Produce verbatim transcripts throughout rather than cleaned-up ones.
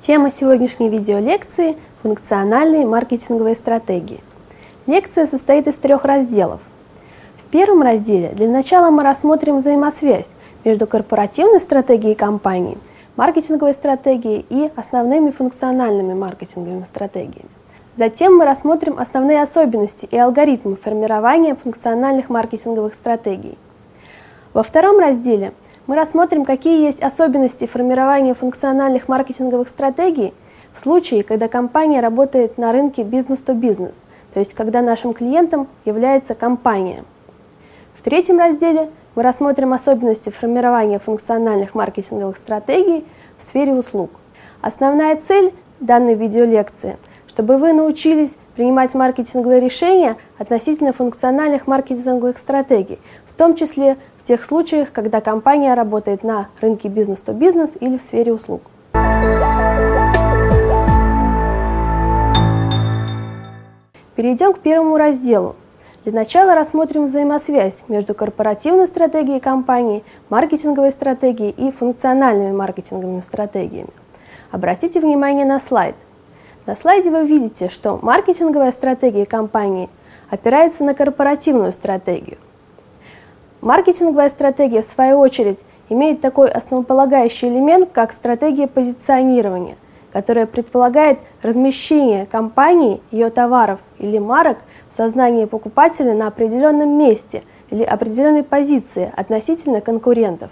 Тема сегодняшней видеолекции – функциональные маркетинговые стратегии. Лекция состоит из трех разделов. В первом разделе для начала мы рассмотрим взаимосвязь между корпоративной стратегией компании, маркетинговой стратегией и основными функциональными маркетинговыми стратегиями. Затем мы рассмотрим основные особенности и алгоритмы формирования функциональных маркетинговых стратегий. Во втором разделе мы рассмотрим, какие есть особенности формирования функциональных маркетинговых стратегий в случае, когда компания работает на рынке бизнес-то-бизнес, то есть когда нашим клиентом является компания. В третьем разделе мы рассмотрим особенности формирования функциональных маркетинговых стратегий в сфере услуг. Основная цель данной видеолекции – чтобы вы научились принимать маркетинговые решения относительно функциональных маркетинговых стратегий, в том числе в тех случаях, когда компания работает на рынке бизнес-то-бизнес или в сфере услуг. Перейдем к первому разделу. Для начала рассмотрим взаимосвязь между корпоративной стратегией компании, маркетинговой стратегией и функциональными маркетинговыми стратегиями. Обратите внимание на слайд. На слайде вы видите, что маркетинговая стратегия компании опирается на корпоративную стратегию. Маркетинговая стратегия, в свою очередь, имеет такой основополагающий элемент, как стратегия позиционирования, которая предполагает размещение компании, ее товаров или марок в сознании покупателя на определенном месте или определенной позиции относительно конкурентов.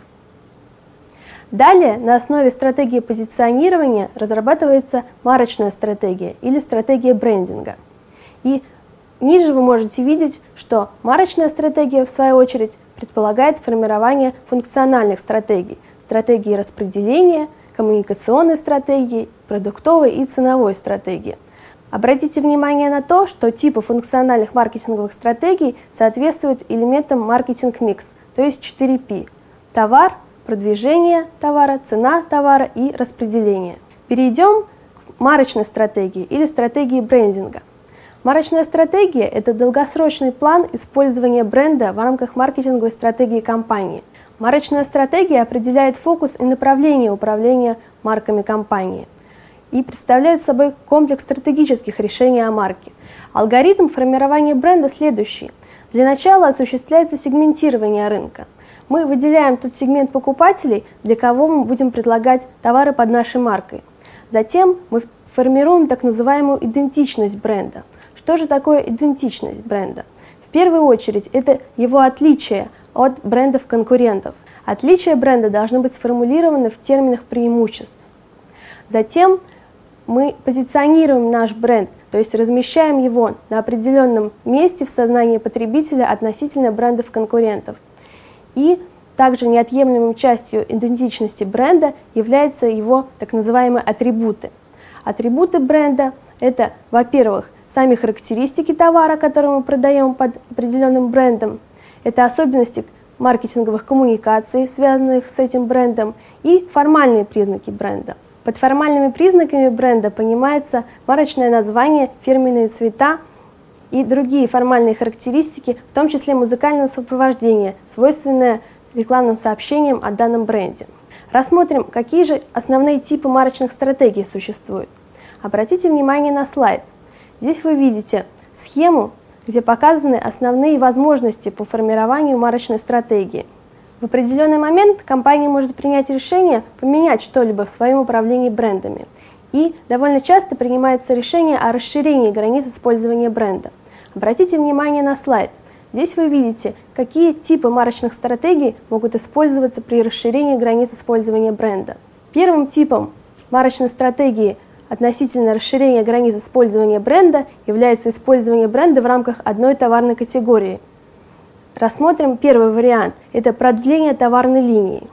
Далее, на основе стратегии позиционирования разрабатывается марочная стратегия или стратегия брендинга. И ниже вы можете видеть, что марочная стратегия, в свою очередь, предполагает формирование функциональных стратегий, стратегии распределения, коммуникационной стратегии, продуктовой и ценовой стратегии. Обратите внимание на то, что типы функциональных маркетинговых стратегий соответствуют элементам маркетинг-микс, то есть четыре пи – товар, продвижение товара, цена товара и распределение. Перейдем к марочной стратегии или стратегии брендинга. Марочная стратегия – это долгосрочный план использования бренда в рамках маркетинговой стратегии компании. Марочная стратегия определяет фокус и направление управления марками компании и представляет собой комплекс стратегических решений о марке. Алгоритм формирования бренда следующий. Для начала осуществляется сегментирование рынка. Мы выделяем тот сегмент покупателей, для кого мы будем предлагать товары под нашей маркой. Затем мы формируем так называемую идентичность бренда. Что же такое идентичность бренда? В первую очередь, это его отличие от брендов-конкурентов. Отличия бренда должны быть сформулированы в терминах преимуществ. Затем мы позиционируем наш бренд, то есть размещаем его на определенном месте в сознании потребителя относительно брендов-конкурентов. И также неотъемлемой частью идентичности бренда являются его так называемые атрибуты. Атрибуты бренда – это, во-первых, сами характеристики товара, который мы продаем под определенным брендом, это особенности маркетинговых коммуникаций, связанных с этим брендом, и формальные признаки бренда. Под формальными признаками бренда понимается марочное название, фирменные цвета и другие формальные характеристики, в том числе музыкальное сопровождение, свойственное рекламным сообщениям о данном бренде. Рассмотрим, какие же основные типы марочных стратегий существуют. Обратите внимание на слайд. Здесь вы видите схему, где показаны основные возможности по формированию марочной стратегии. В определенный момент компания может принять решение поменять что-либо в своем управлении брендами. И довольно часто принимается решение о расширении границ использования бренда. Обратите внимание на слайд. Здесь вы видите, какие типы марочных стратегий могут использоваться при расширении границ использования бренда. Первым типом марочной стратегии относительно расширения границ использования бренда является использование бренда в рамках одной товарной категории. Рассмотрим первый вариант – это продление товарной линии.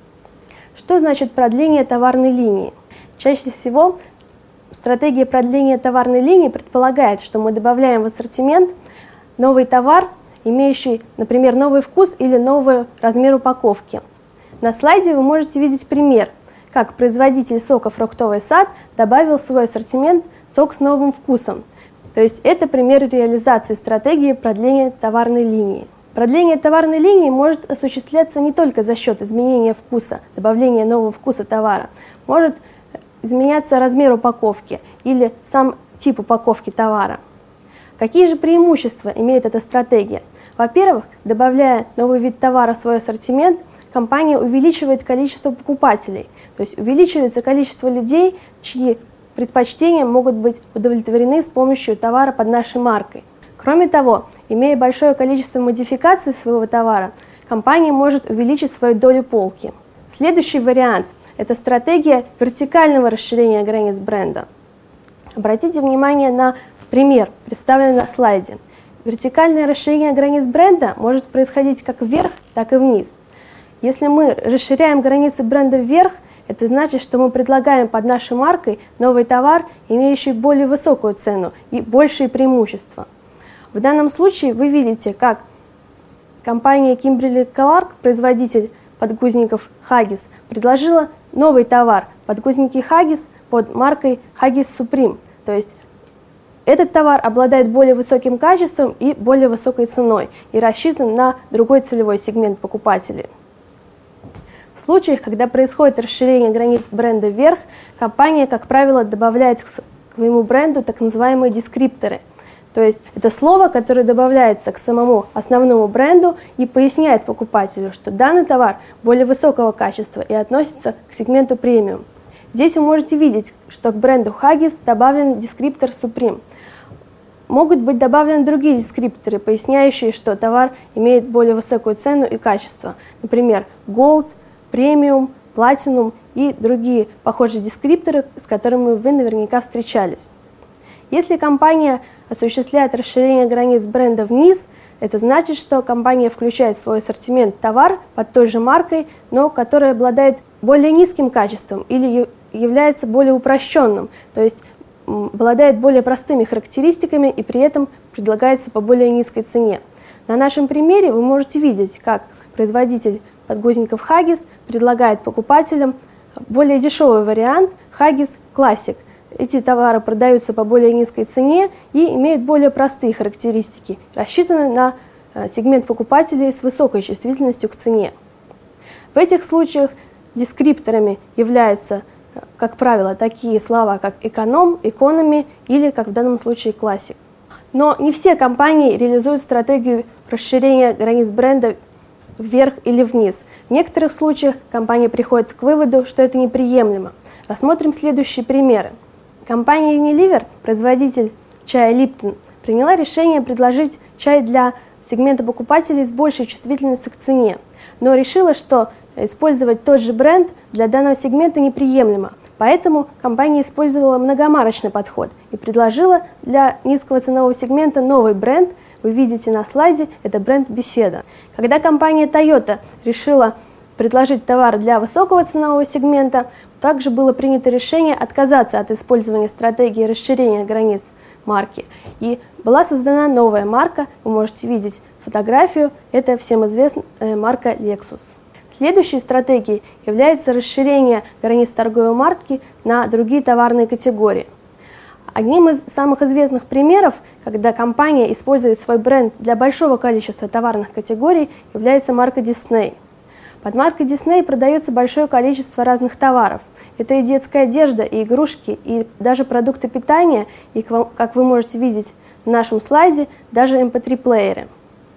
Что значит продление товарной линии? Чаще всего стратегия продления товарной линии предполагает, что мы добавляем в ассортимент новый товар, имеющий, например, новый вкус или новый размер упаковки. На слайде вы можете видеть пример, как производитель сока «Фруктовый сад» добавил в свой ассортимент сок с новым вкусом. То есть это пример реализации стратегии продления товарной линии. Продление товарной линии может осуществляться не только за счет изменения вкуса, добавления нового вкуса товара, может изменяться размер упаковки или сам тип упаковки товара. Какие же преимущества имеет эта стратегия? Во-первых, добавляя новый вид товара в свой ассортимент, компания увеличивает количество покупателей, то есть увеличивается количество людей, чьи предпочтения могут быть удовлетворены с помощью товара под нашей маркой. Кроме того, имея большое количество модификаций своего товара, компания может увеличить свою долю полки. Следующий вариант – это стратегия вертикального расширения границ бренда. Обратите внимание на пример, представленный на слайде. Вертикальное расширение границ бренда может происходить как вверх, так и вниз. Если мы расширяем границы бренда вверх, это значит, что мы предлагаем под нашей маркой новый товар, имеющий более высокую цену и большие преимущества. В данном случае вы видите, как компания Kimberly-Clark, производитель подгузников Huggies, предложила новый товар – подгузники Huggies под маркой Huggies Supreme. То есть этот товар обладает более высоким качеством и более высокой ценой и рассчитан на другой целевой сегмент покупателей. В случаях, когда происходит расширение границ бренда вверх, компания, как правило, добавляет к своему бренду так называемые дескрипторы. То есть это слово, которое добавляется к самому основному бренду и поясняет покупателю, что данный товар более высокого качества и относится к сегменту премиум. Здесь вы можете видеть, что к бренду Huggies добавлен дескриптор Supreme. Могут быть добавлены другие дескрипторы, поясняющие, что товар имеет более высокую цену и качество. Например, Gold, Premium, Platinum и другие похожие дескрипторы, с которыми вы наверняка встречались. Если компания осуществляет расширение границ бренда вниз, это значит, что компания включает в свой ассортимент товар под той же маркой, но который обладает более низким качеством или является более упрощенным, то есть обладает более простыми характеристиками и при этом предлагается по более низкой цене. На нашем примере вы можете видеть, как производитель подгузников Huggies предлагает покупателям более дешевый вариант Huggies Classic. Эти товары продаются по более низкой цене и имеют более простые характеристики, рассчитаны на сегмент покупателей с высокой чувствительностью к цене. В этих случаях дескрипторами являются, как правило, такие слова, как эконом, экономи или, как в данном случае, классик. Но не все компании реализуют стратегию расширения границ бренда вверх или вниз. В некоторых случаях компания приходит к выводу, что это неприемлемо. Рассмотрим следующие примеры. Компания Unilever, производитель чая Lipton, приняла решение предложить чай для сегмента покупателей с большей чувствительностью к цене, но решила, что использовать тот же бренд для данного сегмента неприемлемо. Поэтому компания использовала многомарочный подход и предложила для низкого ценового сегмента новый бренд. Вы видите на слайде, это бренд Беседа. Когда компания Toyota решила предложить товар для высокого ценового сегмента, также было принято решение отказаться от использования стратегии расширения границ марки. И была создана новая марка, вы можете видеть фотографию, это всем известная марка Lexus. Следующей стратегией является расширение границ торговой марки на другие товарные категории. Одним из самых известных примеров, когда компания использует свой бренд для большого количества товарных категорий, является марка Disney. Под маркой Disney продается большое количество разных товаров. Это и детская одежда, и игрушки, и даже продукты питания, и, как вы можете видеть в нашем слайде, даже эм пэ три-плееры.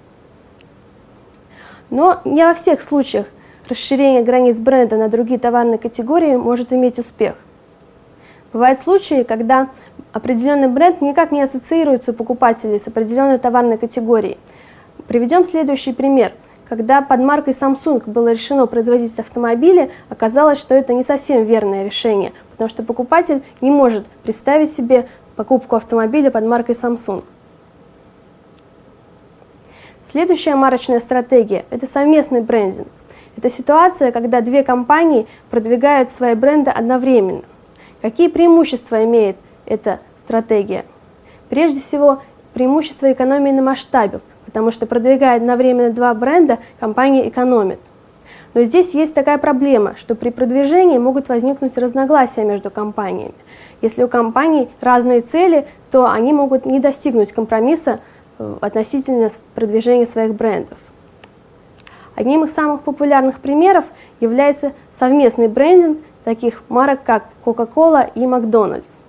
Но не во всех случаях расширение границ бренда на другие товарные категории может иметь успех. Бывают случаи, когда определенный бренд никак не ассоциируется у покупателей с определенной товарной категорией. Приведем следующий пример. Когда под маркой Samsung было решено производить автомобили, оказалось, что это не совсем верное решение, потому что покупатель не может представить себе покупку автомобиля под маркой Samsung. Следующая марочная стратегия – это совместный брендинг. Это ситуация, когда две компании продвигают свои бренды одновременно. Какие преимущества имеет эта стратегия? Прежде всего, преимущество экономии на масштабе, потому что, продвигая одновременно два бренда, компания экономит. Но здесь есть такая проблема, что при продвижении могут возникнуть разногласия между компаниями. Если у компаний разные цели, то они могут не достигнуть компромисса относительно продвижения своих брендов. Одним из самых популярных примеров является совместный брендинг, таких марок, как Coca-Cola и Макдональдс.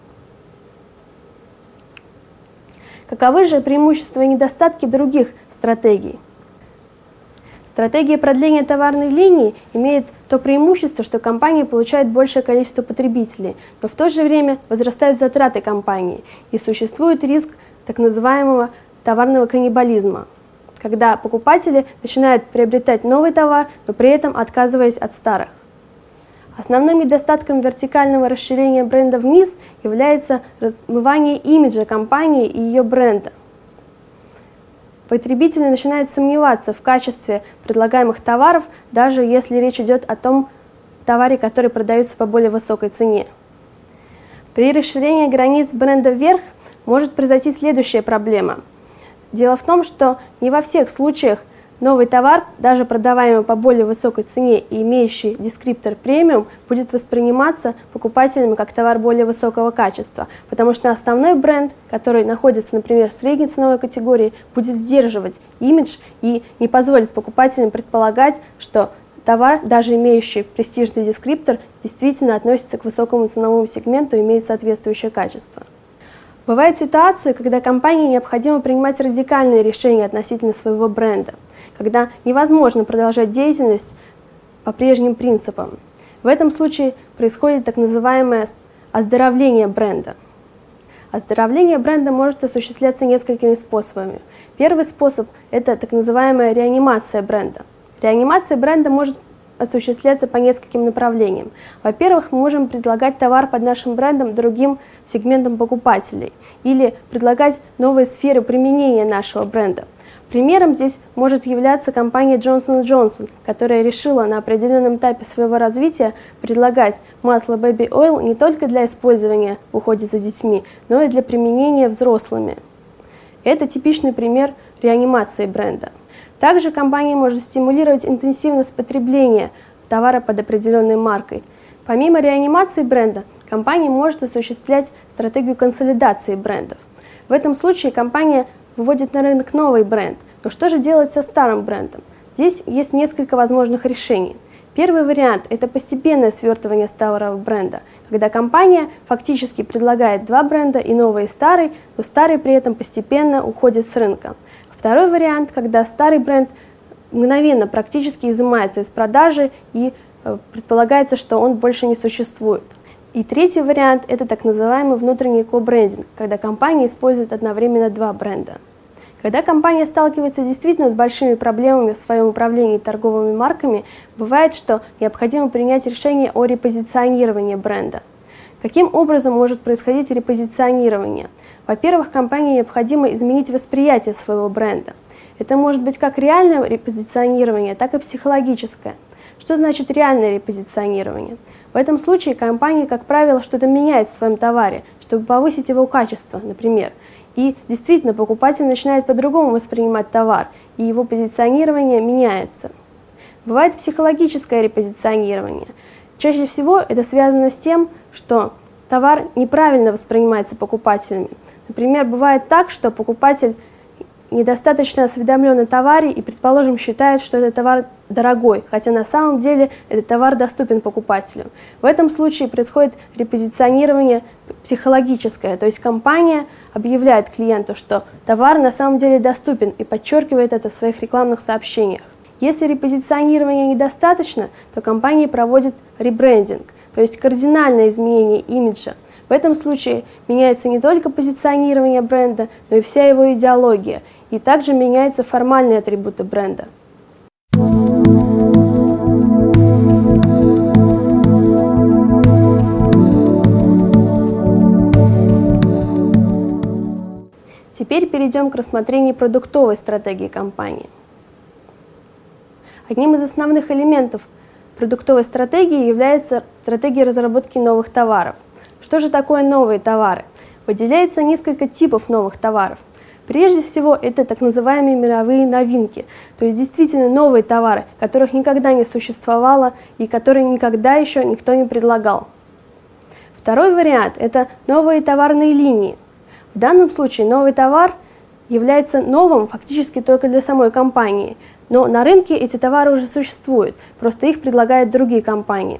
Каковы же преимущества и недостатки других стратегий? Стратегия продления товарной линии имеет то преимущество, что компания получает большее количество потребителей, но в то же время возрастают затраты компании и существует риск так называемого товарного каннибализма, когда покупатели начинают приобретать новый товар, но при этом отказываясь от старых. Основным недостатком вертикального расширения бренда вниз является размывание имиджа компании и ее бренда. Потребители начинают сомневаться в качестве предлагаемых товаров, даже если речь идет о том товаре, который продается по более высокой цене. При расширении границ бренда вверх может произойти следующая проблема. Дело в том, что не во всех случаях новый товар, даже продаваемый по более высокой цене и имеющий дескриптор премиум, будет восприниматься покупателями как товар более высокого качества, потому что основной бренд, который находится, например, в средней ценовой категории, будет сдерживать имидж и не позволит покупателям предполагать, что товар, даже имеющий престижный дескриптор, действительно относится к высокому ценовому сегменту и имеет соответствующее качество. Бывают ситуации, когда компании необходимо принимать радикальные решения относительно своего бренда, когда невозможно продолжать деятельность по прежним принципам. В этом случае происходит так называемое оздоровление бренда. Оздоровление бренда может осуществляться несколькими способами. Первый способ – это так называемая реанимация бренда. Реанимация бренда может осуществляться по нескольким направлениям. Во-первых, мы можем предлагать товар под нашим брендом другим сегментам покупателей или предлагать новые сферы применения нашего бренда. Примером здесь может являться компания Джонсон энд Джонсон, которая решила на определенном этапе своего развития предлагать масло Baby Oil не только для использования в уходе за детьми, но и для применения взрослыми. Это типичный пример реанимации бренда. Также компания может стимулировать интенсивность потребления товара под определенной маркой. Помимо реанимации бренда, компания может осуществлять стратегию консолидации брендов. В этом случае компания выводит на рынок новый бренд. Но что же делать со старым брендом? Здесь есть несколько возможных решений. Первый вариант – это постепенное свертывание старого бренда, когда компания фактически предлагает два бренда, и новый, и старый, но старый при этом постепенно уходит с рынка. Второй вариант, когда старый бренд мгновенно практически изымается из продажи и э, предполагается, что он больше не существует. И третий вариант – это так называемый внутренний ко-брендинг, когда компания использует одновременно два бренда. Когда компания сталкивается действительно с большими проблемами в своем управлении торговыми марками, бывает, что необходимо принять решение о репозиционировании бренда. Каким образом может происходить репозиционирование? Во-первых, компании необходимо изменить восприятие своего бренда. Это может быть как реальное репозиционирование, так и психологическое. Что значит реальное репозиционирование? В этом случае компания, как правило, что-то меняет в своем товаре, чтобы повысить его качество, например. И действительно, покупатель начинает по-другому воспринимать товар, и его позиционирование меняется. Бывает психологическое репозиционирование. Чаще всего это связано с тем, что товар неправильно воспринимается покупателями. Например, бывает так, что покупатель недостаточно осведомлен о товаре и, предположим, считает, что этот товар дорогой, хотя на самом деле этот товар доступен покупателю. В этом случае происходит репозиционирование психологическое, то есть компания объявляет клиенту, что товар на самом деле доступен и подчеркивает это в своих рекламных сообщениях. Если репозиционирования недостаточно, то компания проводит ребрендинг, то есть кардинальное изменение имиджа. В этом случае меняется не только позиционирование бренда, но и вся его идеология, и также меняются формальные атрибуты бренда. Теперь перейдем к рассмотрению продуктовой стратегии компании. Одним из основных элементов продуктовой стратегии является стратегия разработки новых товаров. Что же такое новые товары? Выделяется несколько типов новых товаров. Прежде всего, это так называемые мировые новинки, то есть действительно новые товары, которых никогда не существовало и которые никогда еще никто не предлагал. Второй вариант – это новые товарные линии. В данном случае новый товар является новым фактически только для самой компании, но на рынке эти товары уже существуют, просто их предлагают другие компании.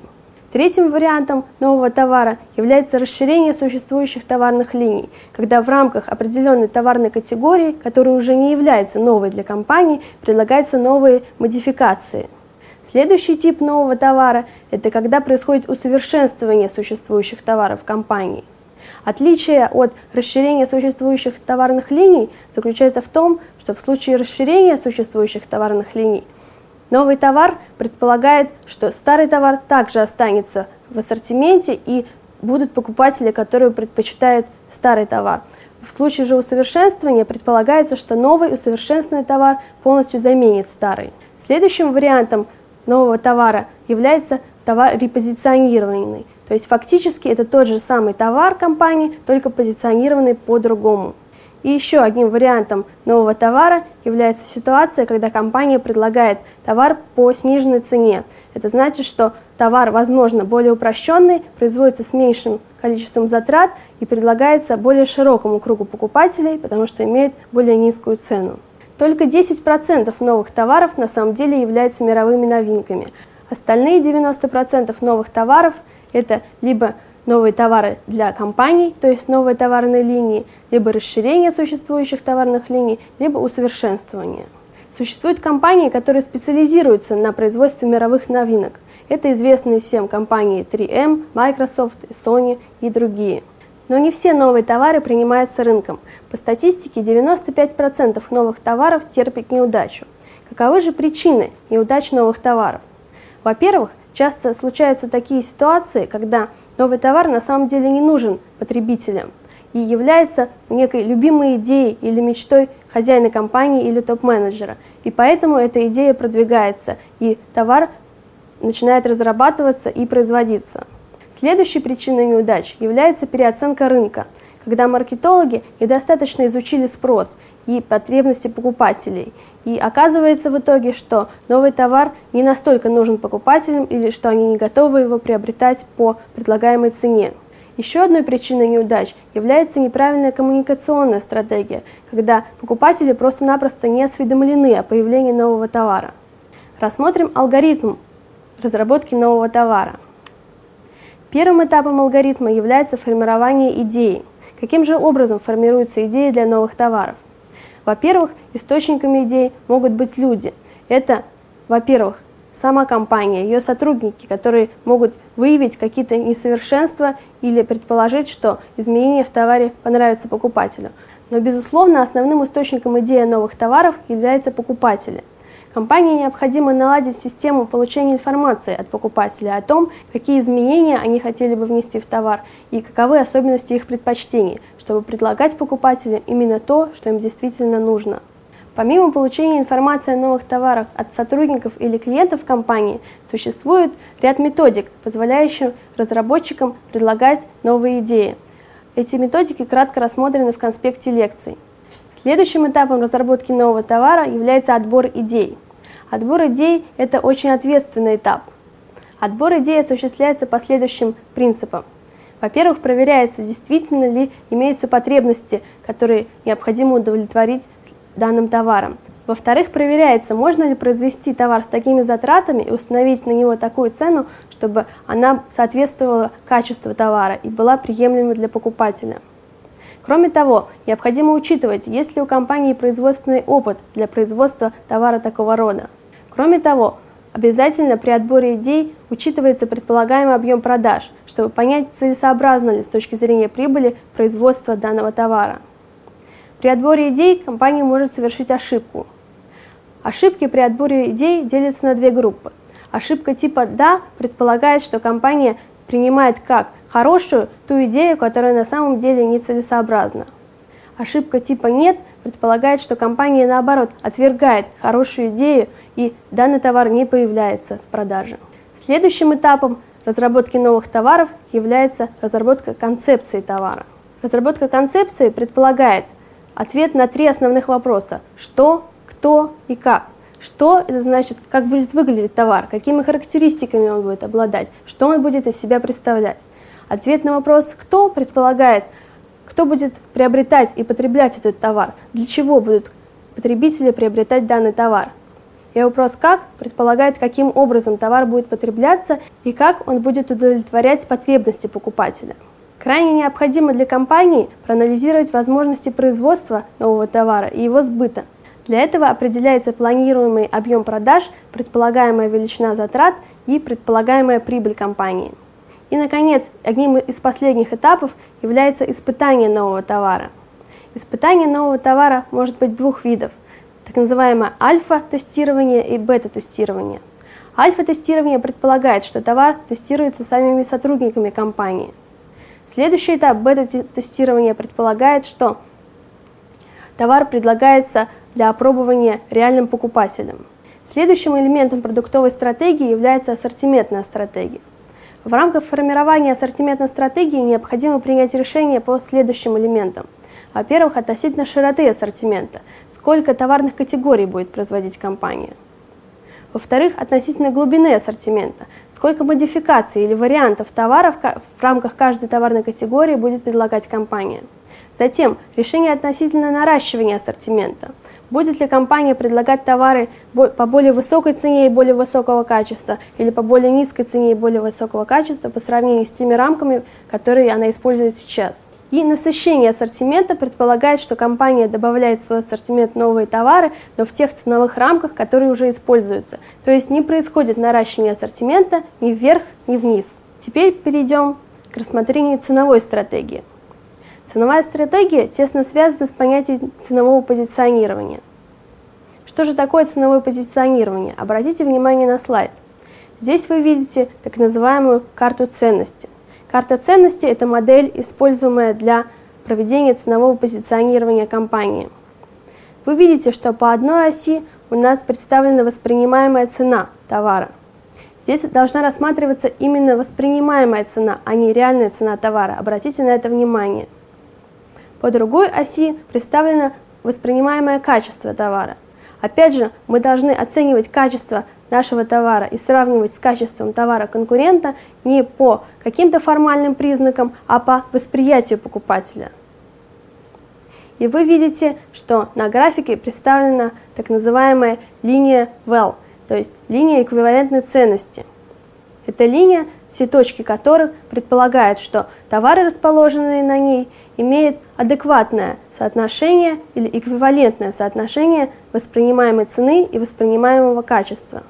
Третьим вариантом нового товара является расширение существующих товарных линий, когда в рамках определенной товарной категории, которая уже не является новой для компании, предлагаются новые модификации. Следующий тип нового товара – это когда происходит усовершенствование существующих товаров компании. Отличие от расширения существующих товарных линий заключается в том, что в случае расширения существующих товарных линий новый товар предполагает, что старый товар также останется в ассортименте и будут покупатели, которые предпочитают старый товар. В случае же усовершенствования предполагается, что новый усовершенствованный товар полностью заменит старый. Следующим вариантом нового товара является товар репозиционированный. То есть фактически это тот же самый товар компании, только позиционированный по-другому. И еще одним вариантом нового товара является ситуация, когда компания предлагает товар по сниженной цене. Это значит, что товар, возможно, более упрощенный, производится с меньшим количеством затрат и предлагается более широкому кругу покупателей, потому что имеет более низкую цену. Только десять процентов новых товаров на самом деле являются мировыми новинками. Остальные девяносто процентов новых товаров – это либо новые товары для компаний, то есть новые товарные линии, либо расширение существующих товарных линий, либо усовершенствование. Существуют компании, которые специализируются на производстве мировых новинок. Это известные всем компании три эм, Microsoft, Sony и другие. Но не все новые товары принимаются рынком. По статистике, девяносто пять процентов новых товаров терпят неудачу. Каковы же причины неудач новых товаров? Во-первых, часто случаются такие ситуации, когда новый товар на самом деле не нужен потребителям и является некой любимой идеей или мечтой хозяина компании или топ-менеджера. И поэтому эта идея продвигается, и товар начинает разрабатываться и производиться. Следующей причиной неудач является переоценка рынка, когда маркетологи недостаточно изучили спрос и потребности покупателей. И оказывается в итоге, что новый товар не настолько нужен покупателям или что они не готовы его приобретать по предлагаемой цене. Еще одной причиной неудач является неправильная коммуникационная стратегия, когда покупатели просто-напросто не осведомлены о появлении нового товара. Рассмотрим алгоритм разработки нового товара. Первым этапом алгоритма является формирование идеи. Каким же образом формируются идеи для новых товаров? Во-первых, источниками идей могут быть люди. Это, во-первых, сама компания, ее сотрудники, которые могут выявить какие-то несовершенства или предположить, что изменения в товаре понравятся покупателю. Но, безусловно, основным источником идеи новых товаров являются покупатели. Компании необходимо наладить систему получения информации от покупателя о том, какие изменения они хотели бы внести в товар и каковы особенности их предпочтений, чтобы предлагать покупателям именно то, что им действительно нужно. Помимо получения информации о новых товарах от сотрудников или клиентов компании, существует ряд методик, позволяющих разработчикам предлагать новые идеи. Эти методики кратко рассмотрены в конспекте лекций. Следующим этапом разработки нового товара является отбор идей. Отбор идей – это очень ответственный этап. Отбор идей осуществляется по следующим принципам. Во-первых, проверяется, действительно ли имеются потребности, которые необходимо удовлетворить данным товаром. Во-вторых, проверяется, можно ли произвести товар с такими затратами и установить на него такую цену, чтобы она соответствовала качеству товара и была приемлема для покупателя. Кроме того, необходимо учитывать, есть ли у компании производственный опыт для производства товара такого рода. Кроме того, обязательно при отборе идей учитывается предполагаемый объем продаж, чтобы понять, целесообразно ли с точки зрения прибыли производство данного товара. При отборе идей компания может совершить ошибку. Ошибки при отборе идей делятся на две группы. Ошибка типа «да» предполагает, что компания принимает как хорошую ту идею, которая на самом деле нецелесообразна. Ошибка типа «нет» предполагает, что компания, наоборот, отвергает хорошую идею и данный товар не появляется в продаже. Следующим этапом разработки новых товаров является разработка концепции товара. Разработка концепции предполагает ответ на три основных вопроса: что, кто и как. Что – это значит, как будет выглядеть товар, какими характеристиками он будет обладать, что он будет из себя представлять. Ответ на вопрос «кто» предполагает, кто будет приобретать и потреблять этот товар, для чего будут потребители приобретать данный товар. И вопрос «как» предполагает, каким образом товар будет потребляться и как он будет удовлетворять потребности покупателя. Крайне необходимо для компании проанализировать возможности производства нового товара и его сбыта. Для этого определяется планируемый объем продаж, предполагаемая величина затрат и предполагаемая прибыль компании. И, наконец, одним из последних этапов является испытание нового товара. Испытание нового товара может быть двух видов, так называемое альфа-тестирование и бета-тестирование. Альфа-тестирование предполагает, что товар тестируется самими сотрудниками компании. Следующий этап бета-тестирования предполагает, что товар предлагается для опробования реальным покупателям. Следующим элементом продуктовой стратегии является ассортиментная стратегия. В рамках формирования ассортиментной стратегии необходимо принять решение по следующим элементам. Во-первых, относительно широты ассортимента, сколько товарных категорий будет производить компания. Во-вторых, относительно глубины ассортимента, сколько модификаций или вариантов товаров в рамках каждой товарной категории будет предлагать компания. Затем, решение относительно наращивания ассортимента. Будет ли компания предлагать товары по более высокой цене и более высокого качества, или по более низкой цене и более высокого качества по сравнению с теми рамками, которые она использует сейчас. И насыщение ассортимента предполагает, что компания добавляет в свой ассортимент новые товары, но в тех ценовых рамках, которые уже используются. То есть не происходит наращивание ассортимента ни вверх, ни вниз. Теперь перейдем к рассмотрению ценовой стратегии. Ценовая стратегия тесно связана с понятием ценового позиционирования. Что же такое ценовое позиционирование? Обратите внимание на слайд. Здесь вы видите так называемую карту ценностей. Карта ценностей – это модель, используемая для проведения ценового позиционирования компании. Вы видите, что по одной оси у нас представлена воспринимаемая цена товара. Здесь должна рассматриваться именно воспринимаемая цена, а не реальная цена товара. Обратите на это внимание. По другой оси представлено воспринимаемое качество товара. Опять же, мы должны оценивать качество нашего товара и сравнивать с качеством товара конкурента не по каким-то формальным признакам, а по восприятию покупателя. И вы видите, что на графике представлена так называемая линия Well, то есть линия эквивалентной ценности. Эта линия, все точки которых предполагают, что товары, расположенные на ней, имеют адекватное соотношение или эквивалентное соотношение воспринимаемой цены и воспринимаемого качества.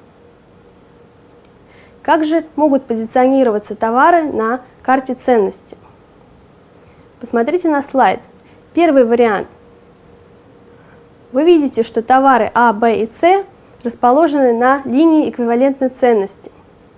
Как же могут позиционироваться товары на карте ценности? Посмотрите на слайд. Первый вариант. Вы видите, что товары А, Б и С расположены на линии эквивалентной ценности.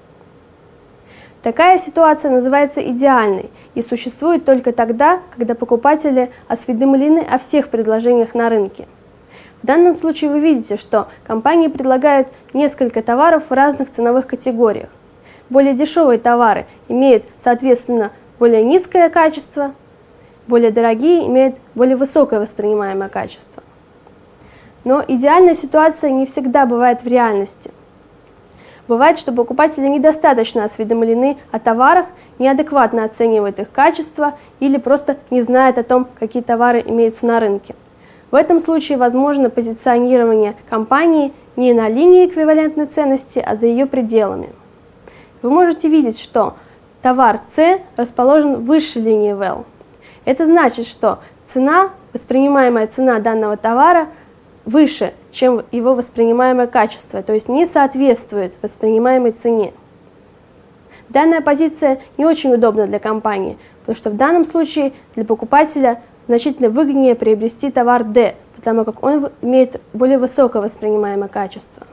Такая ситуация называется идеальной и существует только тогда, когда покупатели осведомлены о всех предложениях на рынке. В данном случае вы видите, что компании предлагают несколько товаров в разных ценовых категориях. Более дешевые товары имеют, соответственно, более низкое качество, более дорогие имеют более высокое воспринимаемое качество. Но идеальная ситуация не всегда бывает в реальности. Бывает, что покупатели недостаточно осведомлены о товарах, неадекватно оценивают их качество или просто не знают о том, какие товары имеются на рынке. В этом случае возможно позиционирование компании не на линии эквивалентной ценности, а за ее пределами. Вы можете видеть, что товар С расположен выше линии Well. Это значит, что цена, воспринимаемая цена данного товара, выше, чем его воспринимаемое качество, то есть не соответствует воспринимаемой цене. Данная позиция не очень удобна для компании, потому что в данном случае для покупателя значительно выгоднее приобрести товар D, потому как он имеет более высокое воспринимаемое качество.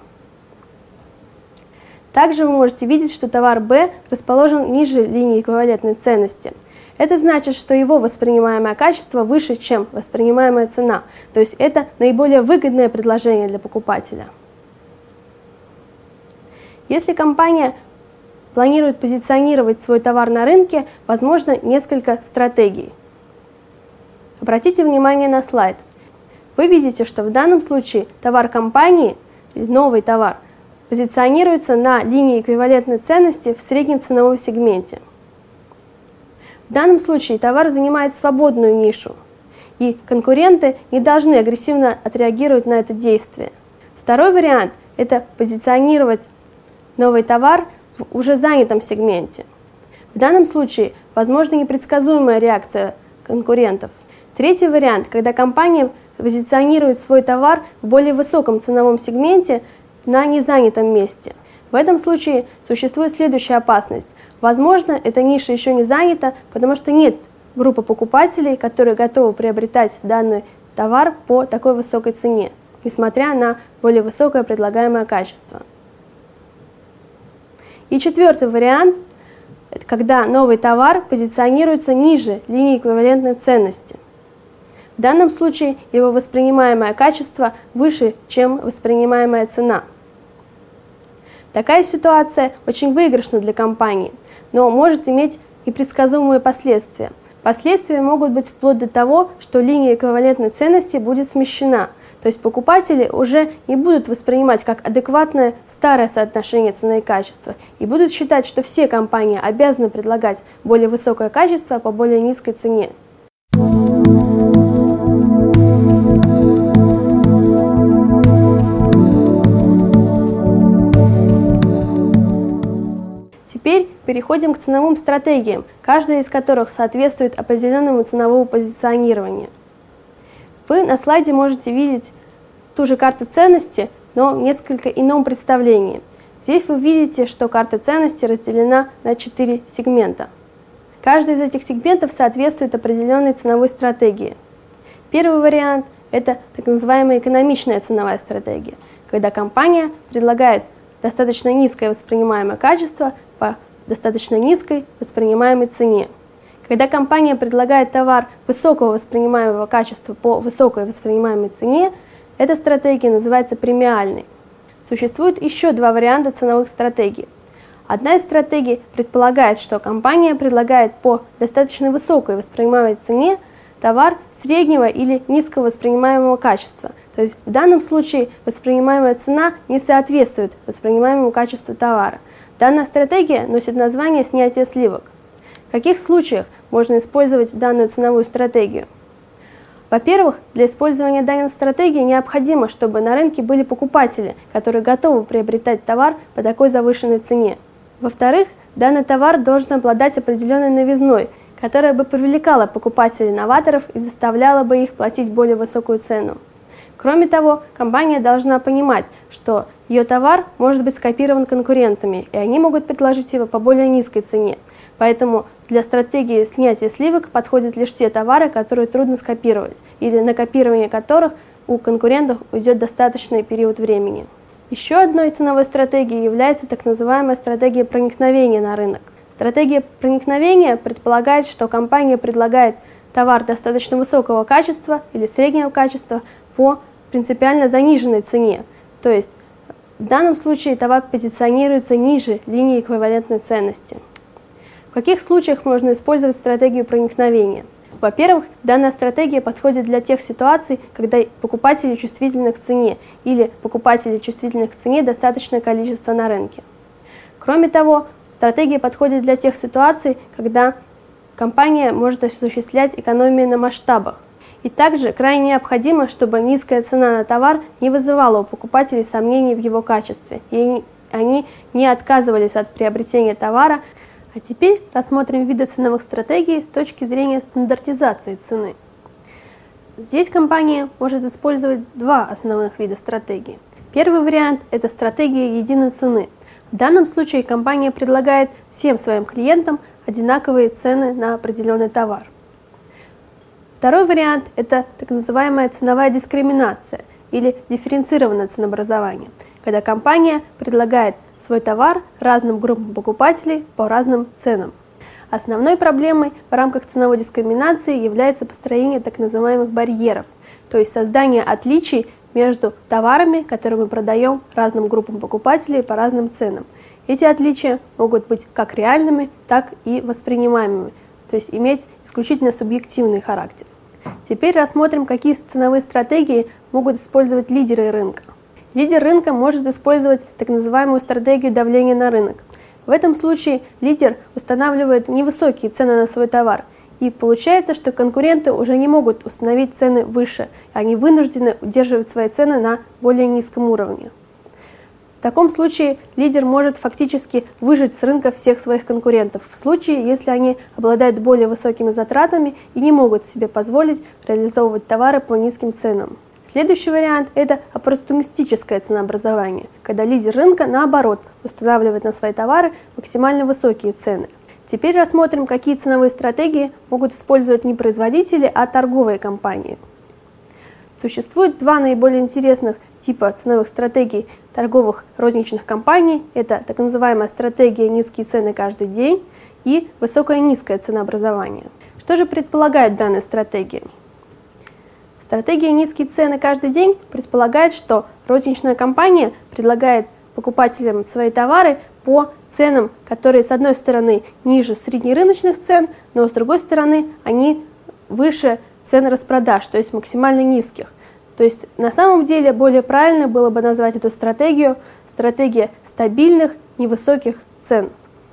Также вы можете видеть, что товар B расположен ниже линии эквивалентной ценности. Это значит, что его воспринимаемое качество выше, чем воспринимаемая цена. То есть это наиболее выгодное предложение для покупателя. Если компания планирует позиционировать свой товар на рынке, возможно несколько стратегий. Обратите внимание на слайд. Вы видите, что в данном случае товар компании, новый товар, позиционируется на линии эквивалентной ценности в среднем ценовом сегменте. В данном случае товар занимает свободную нишу, и конкуренты не должны агрессивно отреагировать на это действие. Второй вариант – это позиционировать новый товар в уже занятом сегменте. В данном случае возможна непредсказуемая реакция конкурентов. Третий вариант, когда компания позиционирует свой товар в более высоком ценовом сегменте на незанятом месте. В этом случае существует следующая опасность. Возможно, эта ниша еще не занята, потому что нет группы покупателей, которые готовы приобретать данный товар по такой высокой цене, несмотря на более высокое предлагаемое качество. И четвертый вариант, это когда новый товар позиционируется ниже линии эквивалентной ценности. В данном случае его воспринимаемое качество выше, чем воспринимаемая цена. Такая ситуация очень выигрышна для компании, но может иметь непредсказуемые последствия. Последствия могут быть вплоть до того, что линия эквивалентной ценности будет смещена, то есть покупатели уже не будут воспринимать как адекватное старое соотношение цены и качества и будут считать, что все компании обязаны предлагать более высокое качество по более низкой цене. Теперь переходим к ценовым стратегиям, каждая из которых соответствует определенному ценовому позиционированию. Вы на слайде можете видеть ту же карту ценности, но в несколько ином представлении. Здесь вы видите, что карта ценности разделена на четыре сегмента. Каждый из этих сегментов соответствует определенной ценовой стратегии. Первый вариант – это так называемая экономичная ценовая стратегия, когда компания предлагает достаточно низкое воспринимаемое качество по достаточно низкой воспринимаемой цене. Когда компания предлагает товар высокого воспринимаемого качества по высокой воспринимаемой цене, эта стратегия называется премиальной. Существует еще два варианта ценовых стратегий. Одна из стратегий предполагает, что компания предлагает по достаточно высокой воспринимаемой цене товар среднего или низкого воспринимаемого качества. То есть в данном случае воспринимаемая цена не соответствует воспринимаемому качеству товара. Данная стратегия носит название снятия сливок. В каких случаях можно использовать данную ценовую стратегию? Во-первых, для использования данной стратегии необходимо, чтобы на рынке были покупатели, которые готовы приобретать товар по такой завышенной цене. Во-вторых, данный товар должен обладать определенной новизной, которая бы привлекала покупателей-новаторов и заставляла бы их платить более высокую цену. Кроме того, компания должна понимать, что ее товар может быть скопирован конкурентами, и они могут предложить его по более низкой цене. Поэтому для стратегии снятия сливок подходят лишь те товары, которые трудно скопировать, или на копирование которых у конкурентов уйдет достаточный период времени. Еще одной ценовой стратегией является так называемая стратегия проникновения на рынок. Стратегия проникновения предполагает, что компания предлагает товар достаточно высокого качества или среднего качества по принципиально заниженной цене, то есть в данном случае товар позиционируется ниже линии эквивалентной ценности. В каких случаях можно использовать стратегию проникновения? Во-первых, данная стратегия подходит для тех ситуаций, когда покупатели чувствительны к цене или покупателей чувствительных к цене достаточное количество на рынке. Кроме того, стратегия подходит для тех ситуаций, когда компания может осуществлять экономии на масштабах. И также крайне необходимо, чтобы низкая цена на товар не вызывала у покупателей сомнений в его качестве, и они не отказывались от приобретения товара. А теперь рассмотрим виды ценовых стратегий с точки зрения стандартизации цены. Здесь компания может использовать два основных вида стратегий. Первый вариант – это стратегия единой цены. В данном случае компания предлагает всем своим клиентам одинаковые цены на определенный товар. Второй вариант – это так называемая ценовая дискриминация или дифференцированное ценообразование, когда компания предлагает свой товар разным группам покупателей по разным ценам. Основной проблемой в рамках ценовой дискриминации является построение так называемых барьеров, то есть создание отличий между товарами, которые мы продаем разным группам покупателей по разным ценам. Эти отличия могут быть как реальными, так и воспринимаемыми, то есть иметь исключительно субъективный характер. Теперь рассмотрим, какие ценовые стратегии могут использовать лидеры рынка. Лидер рынка может использовать так называемую стратегию давления на рынок. В этом случае лидер устанавливает невысокие цены на свой товар, и получается, что конкуренты уже не могут установить цены выше, они вынуждены удерживать свои цены на более низком уровне. В таком случае лидер может фактически выжать с рынка всех своих конкурентов, в случае, если они обладают более высокими затратами и не могут себе позволить реализовывать товары по низким ценам. Следующий вариант – это оппортунистическое ценообразование, когда лидер рынка, наоборот, устанавливает на свои товары максимально высокие цены. Теперь рассмотрим, какие ценовые стратегии могут использовать не производители, а торговые компании. Существует два наиболее интересных типа ценовых стратегий торговых розничных компаний. Это так называемая стратегия «низкие цены каждый день» и высокое низкое ценообразование. Что же предполагает данная стратегия? Стратегия «низкие цены каждый день» предполагает, что розничная компания предлагает покупателям свои товары по ценам, которые с одной стороны ниже среднерыночных цен, но с другой стороны они выше цен распродаж, то есть максимально низких. То есть на самом деле более правильно было бы назвать эту стратегию стратегия стабильных невысоких цен.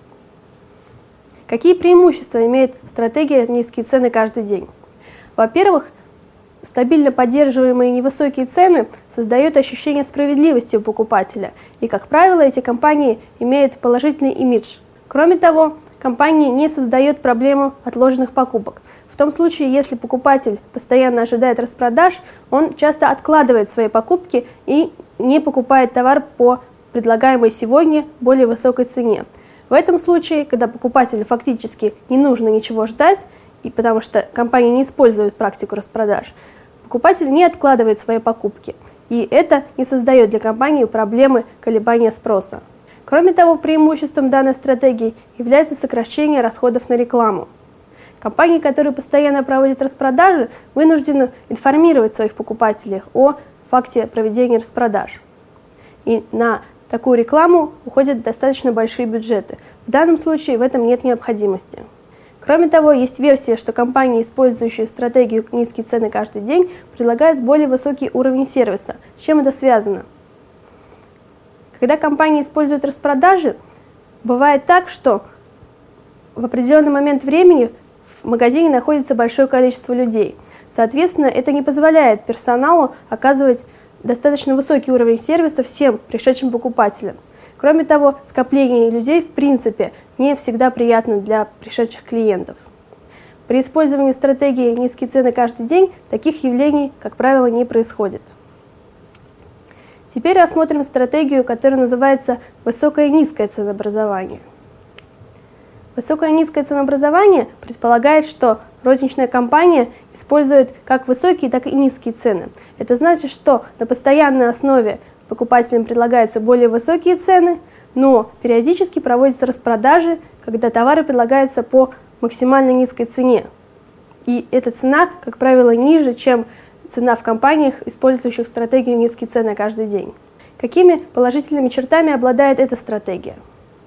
Какие преимущества имеет стратегия «низкие цены каждый день»? Во-первых, стабильно поддерживаемые невысокие цены создают ощущение справедливости у покупателя, и, как правило, эти компании имеют положительный имидж. Кроме того, компания не создает проблему отложенных покупок. В том случае, если покупатель постоянно ожидает распродаж, он часто откладывает свои покупки и не покупает товар по предлагаемой сегодня более высокой цене. В этом случае, когда покупателю фактически не нужно ничего ждать, и потому что компания не использует практику распродаж, покупатель не откладывает свои покупки, и это не создает для компании проблемы колебания спроса. Кроме того, преимуществом данной стратегии является сокращение расходов на рекламу. Компании, которые постоянно проводят распродажи, вынуждены информировать своих покупателей о факте проведения распродаж. И на такую рекламу уходят достаточно большие бюджеты. В данном случае в этом нет необходимости. Кроме того, есть версия, что компании, использующие стратегию «низкие цены каждый день», предлагают более высокий уровень сервиса. С чем это связано? Когда компании используют распродажи, бывает так, что в определенный момент времени в магазине находится большое количество людей. Соответственно, это не позволяет персоналу оказывать достаточно высокий уровень сервиса всем пришедшим покупателям. Кроме того, скопление людей в принципе не всегда приятно для пришедших клиентов. При использовании стратегии «низкие цены каждый день» таких явлений, как правило, не происходит. Теперь рассмотрим стратегию, которая называется «высокое низкое ценообразование». Высокое низкое ценообразование предполагает, что розничная компания использует как высокие, так и низкие цены. Это значит, что на постоянной основе покупателям предлагаются более высокие цены, но периодически проводятся распродажи, когда товары предлагаются по максимально низкой цене. И эта цена, как правило, ниже, чем цена в компаниях, использующих стратегию «низкие цены каждый день». Какими положительными чертами обладает эта стратегия?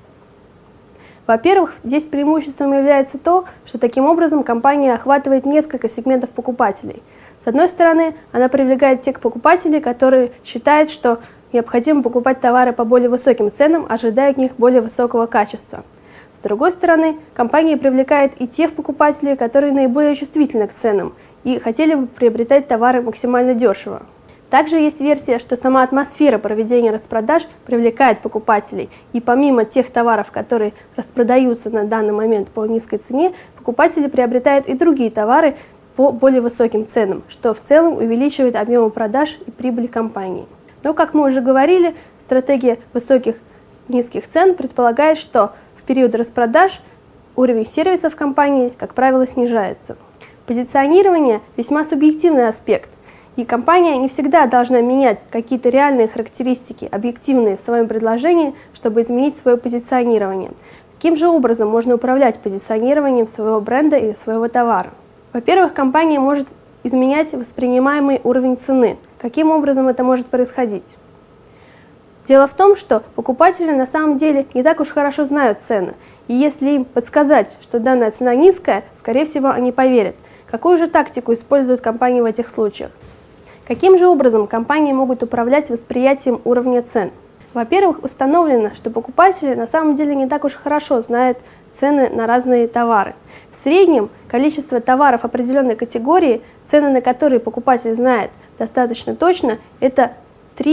Во-первых, здесь преимуществом является то, что таким образом компания охватывает несколько сегментов покупателей. С одной стороны, она привлекает тех покупателей, которые считают, что необходимо покупать товары по более высоким ценам, ожидая от них более высокого качества. С другой стороны, компания привлекает и тех покупателей, которые наиболее чувствительны к ценам и хотели бы приобретать товары максимально дешево. Также есть версия, что сама атмосфера проведения распродаж привлекает покупателей, и помимо тех товаров, которые распродаются на данный момент по низкой цене, покупатели приобретают и другие товары по более высоким ценам, что в целом увеличивает объемы продаж и прибыль компании. Но, как мы уже говорили, стратегия высоких низких цен предполагает, что в период распродаж уровень сервиса в компании, как правило, снижается. Позиционирование – весьма субъективный аспект. И компания не всегда должна менять какие-то реальные характеристики, объективные в своем предложении, чтобы изменить свое позиционирование. Каким же образом можно управлять позиционированием своего бренда или своего товара? Во-первых, компания может изменять воспринимаемый уровень цены. Каким образом это может происходить? Дело в том, что покупатели на самом деле не так уж хорошо знают цены, и если им подсказать, что данная цена низкая, скорее всего, они поверят. Какую же тактику используют компании в этих случаях? Каким же образом компании могут управлять восприятием уровня цен? Во-первых, установлено, что покупатели на самом деле не так уж хорошо знают цены на разные товары. В среднем количество товаров определенной категории, цены на которые покупатель знает достаточно точно, это три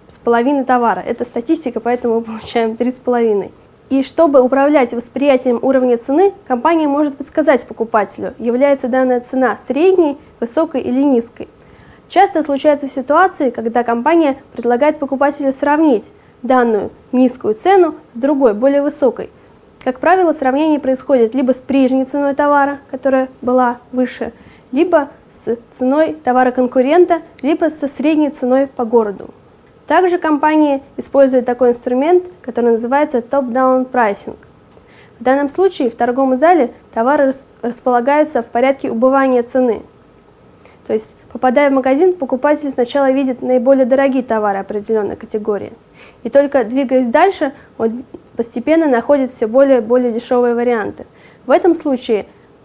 с половины товара. Это статистика, поэтому мы получаем три с половиной. И чтобы управлять восприятием уровня цены, компания может подсказать покупателю, является данная цена средней, высокой или низкой. Часто случаются ситуации, когда компания предлагает покупателю сравнить данную низкую цену с другой, более высокой. Как правило, сравнение происходит либо с прежней ценой товара, которая была выше, либо с ценой товара конкурента, либо со средней ценой по городу. Также компания использует такой инструмент, который называется top-down pricing. В данном случае в торговом зале товары располагаются в порядке убывания цены. То есть, попадая в магазин, покупатель сначала видит наиболее дорогие товары определенной категории. И только двигаясь дальше, он постепенно находит все более и более дешевые варианты. В этом случае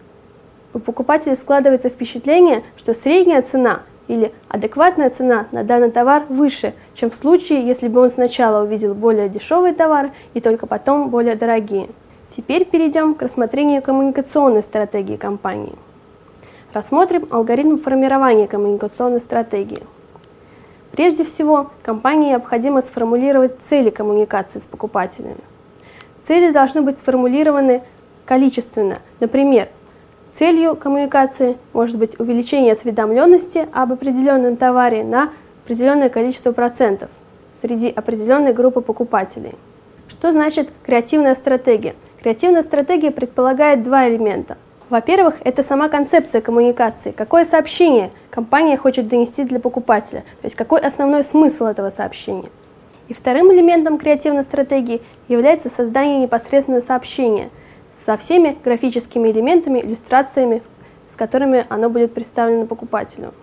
у покупателя складывается впечатление, что средняя цена или адекватная цена на данный товар выше, чем в случае, если бы он сначала увидел более дешевые товары и только потом более дорогие. Теперь перейдем к рассмотрению коммуникационной стратегии компании. Рассмотрим алгоритм формирования коммуникационной стратегии. Прежде всего, компании необходимо сформулировать цели коммуникации с покупателями. Цели должны быть сформулированы количественно. Например, целью коммуникации может быть увеличение осведомленности об определенном товаре на определенное количество процентов среди определенной группы покупателей. Что значит креативная стратегия? Креативная стратегия предполагает два элемента. Во-первых, это сама концепция коммуникации, какое сообщение компания хочет донести для покупателя, то есть какой основной смысл этого сообщения. И вторым элементом креативной стратегии является создание непосредственно сообщения со всеми графическими элементами, иллюстрациями, с которыми оно будет представлено покупателю.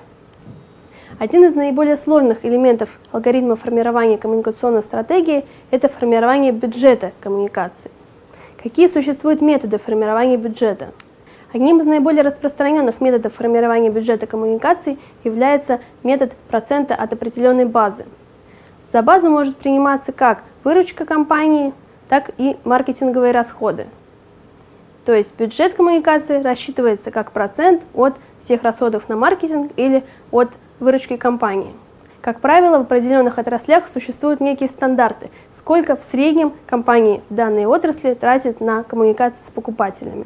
Один из наиболее сложных элементов алгоритма формирования коммуникационной стратегии – это формирование бюджета коммуникации. Какие существуют методы формирования бюджета? Одним из наиболее распространенных методов формирования бюджета коммуникаций является метод процента от определенной базы. За базу может приниматься как выручка компании, так и маркетинговые расходы. То есть бюджет коммуникации рассчитывается как процент от всех расходов на маркетинг или от выручки компании. Как правило, в определенных отраслях существуют некие стандарты, сколько в среднем компании в данной отрасли тратят на коммуникации с покупателями.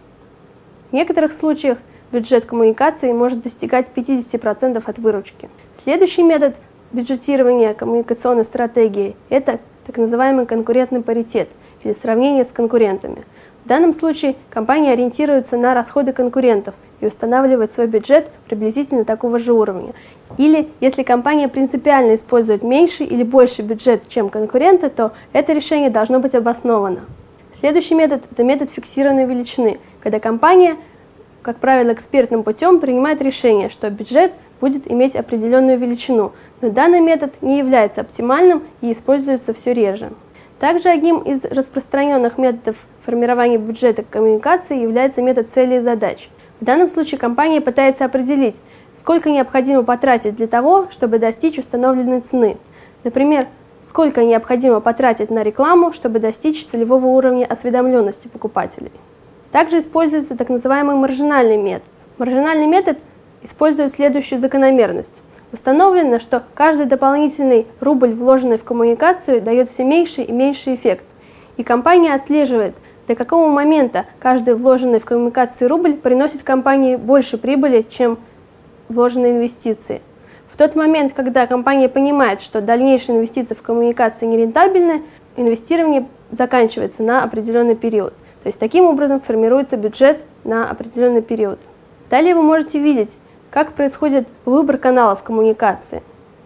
В некоторых случаях бюджет коммуникации может достигать пятидесяти процентов от выручки. Следующий метод бюджетирования коммуникационной стратегии – это так называемый конкурентный паритет или сравнение с конкурентами. В данном случае компания ориентируется на расходы конкурентов и устанавливает свой бюджет приблизительно такого же уровня. Или, если компания принципиально использует меньший или больший бюджет, чем конкуренты, то это решение должно быть обосновано. Следующий метод – это метод фиксированной величины, когда компания, как правило, экспертным путем принимает решение, что бюджет будет иметь определенную величину, но данный метод не является оптимальным и используется все реже. Также одним из распространенных методов формирования бюджета коммуникации является метод целей и задач. В данном случае компания пытается определить, сколько необходимо потратить для того, чтобы достичь установленной цены. Например, сколько необходимо потратить на рекламу, чтобы достичь целевого уровня осведомленности покупателей. Также используется так называемый маржинальный метод. Маржинальный метод использует следующую закономерность. Установлено, что каждый дополнительный рубль, вложенный в коммуникацию, дает все меньший и меньший эффект. И компания отслеживает, до какого момента каждый вложенный в коммуникацию рубль приносит компании больше прибыли, чем вложенные инвестиции. В тот момент, когда компания понимает, что дальнейшие инвестиции в коммуникации нерентабельны, инвестирование заканчивается на определенный период. То есть таким образом формируется бюджет на определенный период. Далее вы можете видеть, как происходит выбор каналов коммуникации.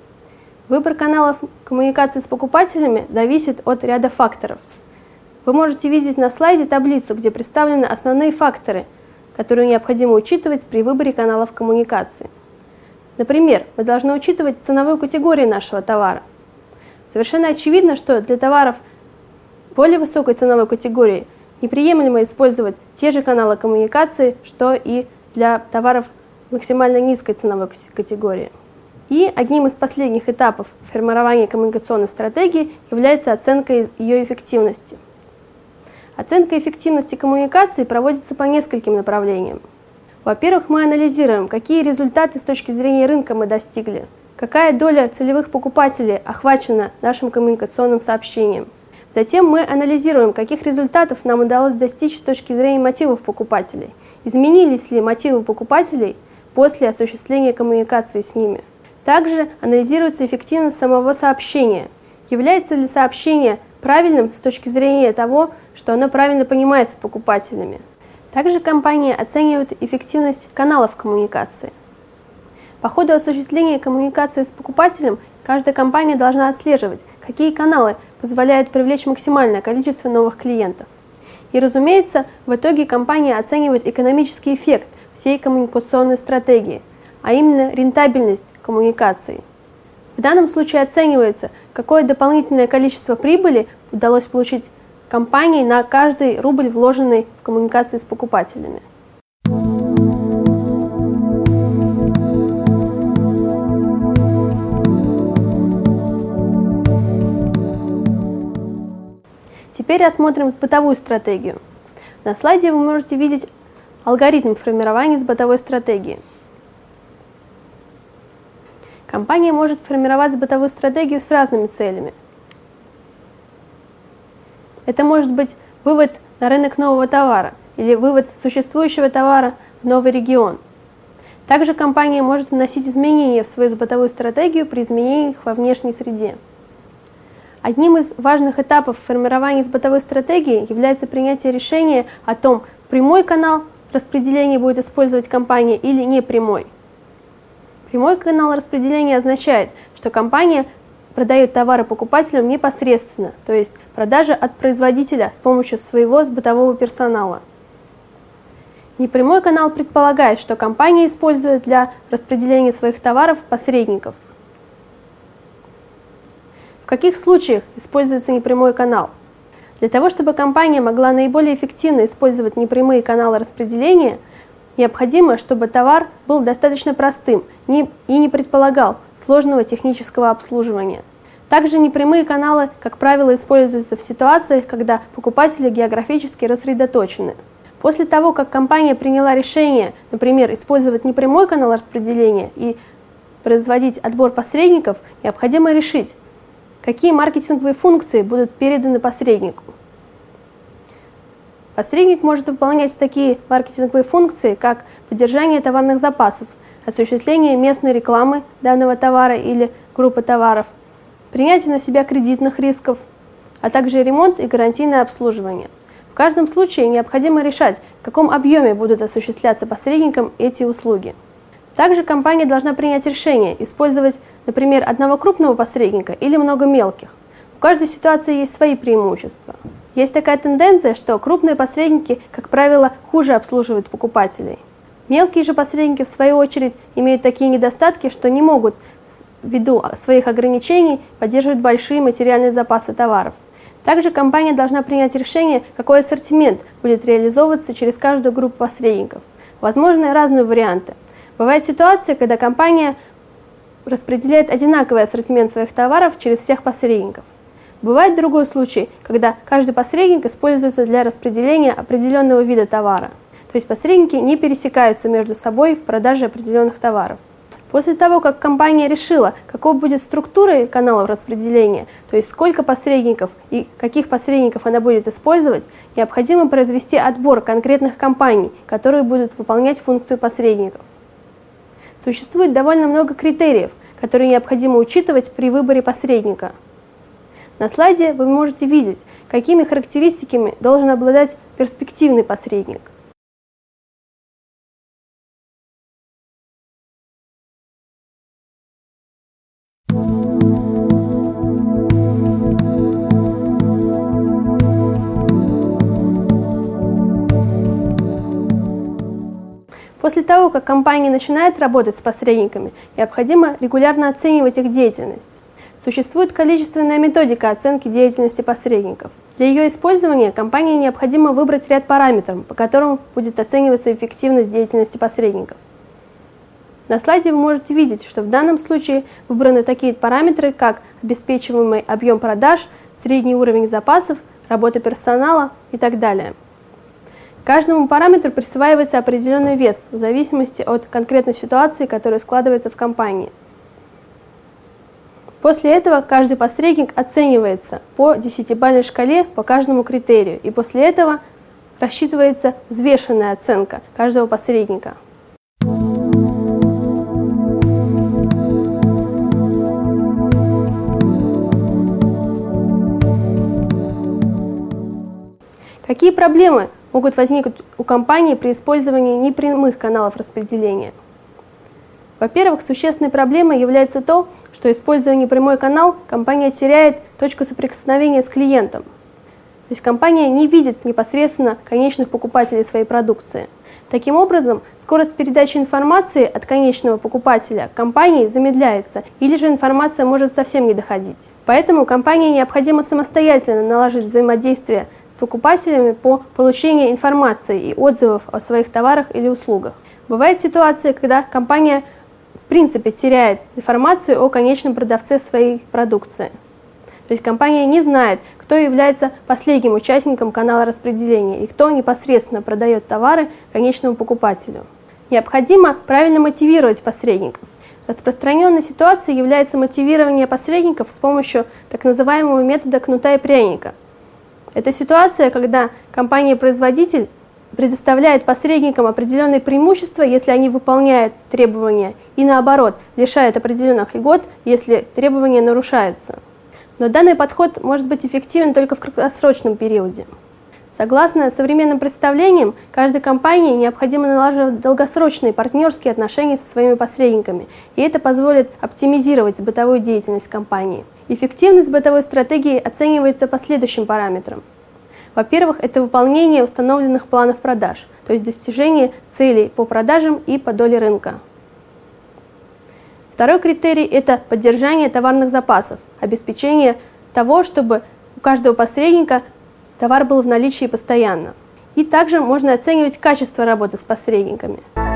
Выбор каналов коммуникации с покупателями зависит от ряда факторов. Вы можете видеть на слайде таблицу, где представлены основные факторы, которые необходимо учитывать при выборе каналов коммуникации. Например, мы должны учитывать ценовую категорию нашего товара. Совершенно очевидно, что для товаров более высокой ценовой категории неприемлемо использовать те же каналы коммуникации, что и для товаров максимально низкой ценовой категории. И одним из последних этапов формирования коммуникационной стратегии является оценка ее эффективности. Оценка эффективности коммуникации проводится по нескольким направлениям. Во-первых, мы анализируем, какие результаты с точки зрения рынка мы достигли, какая доля целевых покупателей охвачена нашим коммуникационным сообщением. Затем мы анализируем, каких результатов нам удалось достичь с точки зрения мотивов покупателей. Изменились ли мотивы покупателей после осуществления коммуникации с ними. Также анализируется эффективность самого сообщения. Является ли сообщение правильным с точки зрения того, что оно правильно понимается покупателями. Также компания оценивает эффективность каналов коммуникации. По ходу осуществления коммуникации с покупателем каждая компания должна отслеживать, какие каналы позволяют привлечь максимальное количество новых клиентов. И, разумеется, в итоге компания оценивает экономический эффект всей коммуникационной стратегии, а именно рентабельность коммуникации. В данном случае оценивается, какое дополнительное количество прибыли удалось получить компании на каждый рубль, вложенный в коммуникации с покупателями. Теперь рассмотрим бытовую стратегию. На слайде вы можете видеть алгоритм формирования бытовой стратегии. Компания может формировать бытовую стратегию с разными целями. Это может быть вывод на рынок нового товара или вывод существующего товара в новый регион. Также компания может вносить изменения в свою бытовую стратегию при изменениях во внешней среде. Одним из важных этапов формирования бытовой стратегии является принятие решения о том, прямой канал распределения будет использовать компания или непрямой. Прямой канал распределения означает, что компания продает товары покупателям непосредственно, то есть продажа от производителя с помощью своего бытового персонала. Непрямой канал предполагает, что компания использует для распределения своих товаров посредников. В каких случаях используется непрямой канал? Для того, чтобы компания могла наиболее эффективно использовать непрямые каналы распределения, необходимо, чтобы товар был достаточно простым и не предполагал сложного технического обслуживания. Также непрямые каналы, как правило, используются в ситуациях, когда покупатели географически рассредоточены. После того, как компания приняла решение, например, использовать непрямой канал распределения и производить отбор посредников, необходимо решить, какие маркетинговые функции будут переданы посреднику. Посредник может выполнять такие маркетинговые функции, как поддержание товарных запасов, осуществление местной рекламы данного товара или группы товаров, принятие на себя кредитных рисков, а также ремонт и гарантийное обслуживание. В каждом случае необходимо решать, в каком объеме будут осуществляться посредником эти услуги. Также компания должна принять решение использовать, например, одного крупного посредника или много мелких. В каждой ситуации есть свои преимущества. Есть такая тенденция, что крупные посредники, как правило, хуже обслуживают покупателей. Мелкие же посредники, в свою очередь, имеют такие недостатки, что не могут, ввиду своих ограничений, поддерживать большие материальные запасы товаров. Также компания должна принять решение, какой ассортимент будет реализовываться через каждую группу посредников. Возможны разные варианты. Бывает ситуация, когда компания распределяет одинаковый ассортимент своих товаров через всех посредников. Бывает другой случай, когда каждый посредник используется для распределения определенного вида товара. То есть посредники не пересекаются между собой в продаже определенных товаров. После того, как компания решила, какой будет структура каналов распределения, то есть сколько посредников и каких посредников она будет использовать, необходимо произвести отбор конкретных компаний, которые будут выполнять функцию посредников. Существует довольно много критериев, которые необходимо учитывать при выборе посредника. На слайде вы можете видеть, какими характеристиками должен обладать перспективный посредник. После того, как компания начинает работать с посредниками, необходимо регулярно оценивать их деятельность. Существует количественная методика оценки деятельности посредников. Для ее использования компании необходимо выбрать ряд параметров, по которым будет оцениваться эффективность деятельности посредников. На слайде вы можете видеть, что в данном случае выбраны такие параметры, как обеспечиваемый объем продаж, средний уровень запасов, работа персонала и так далее. Каждому параметру присваивается определенный вес в зависимости от конкретной ситуации, которая складывается в компании. После этого каждый посредник оценивается по десятибалльной шкале по каждому критерию, и после этого рассчитывается взвешенная оценка каждого посредника. Какие проблемы могут возникнуть у компании при использовании непрямых каналов распределения? Во-первых, существенной проблемой является то, что, используя непрямой канал, компания теряет точку соприкосновения с клиентом. То есть компания не видит непосредственно конечных покупателей своей продукции. Таким образом, скорость передачи информации от конечного покупателя к компании замедляется, или же информация может совсем не доходить. Поэтому компании необходимо самостоятельно наладить взаимодействие с покупателями по получению информации и отзывов о своих товарах или услугах. Бывает ситуация, когда компания в принципе теряет информацию о конечном продавце своей продукции. То есть компания не знает, кто является последним участником канала распределения и кто непосредственно продает товары конечному покупателю. Необходимо правильно мотивировать посредников. Распространенной ситуацией является мотивирование посредников с помощью так называемого метода кнута и пряника. Это ситуация, когда компания-производитель предоставляет посредникам определенные преимущества, если они выполняют требования, и наоборот, лишает определенных льгот, если требования нарушаются. Но данный подход может быть эффективен только в краткосрочном периоде. Согласно современным представлениям, каждой компании необходимо налаживать долгосрочные партнерские отношения со своими посредниками, и это позволит оптимизировать бытовую деятельность компании. Эффективность бытовой стратегии оценивается по следующим параметрам. Во-первых, это выполнение установленных планов продаж, то есть достижение целей по продажам и по доле рынка. Второй критерий – это поддержание товарных запасов, обеспечение того, чтобы у каждого посредника товар был в наличии постоянно. И также можно оценивать качество работы с посредниками.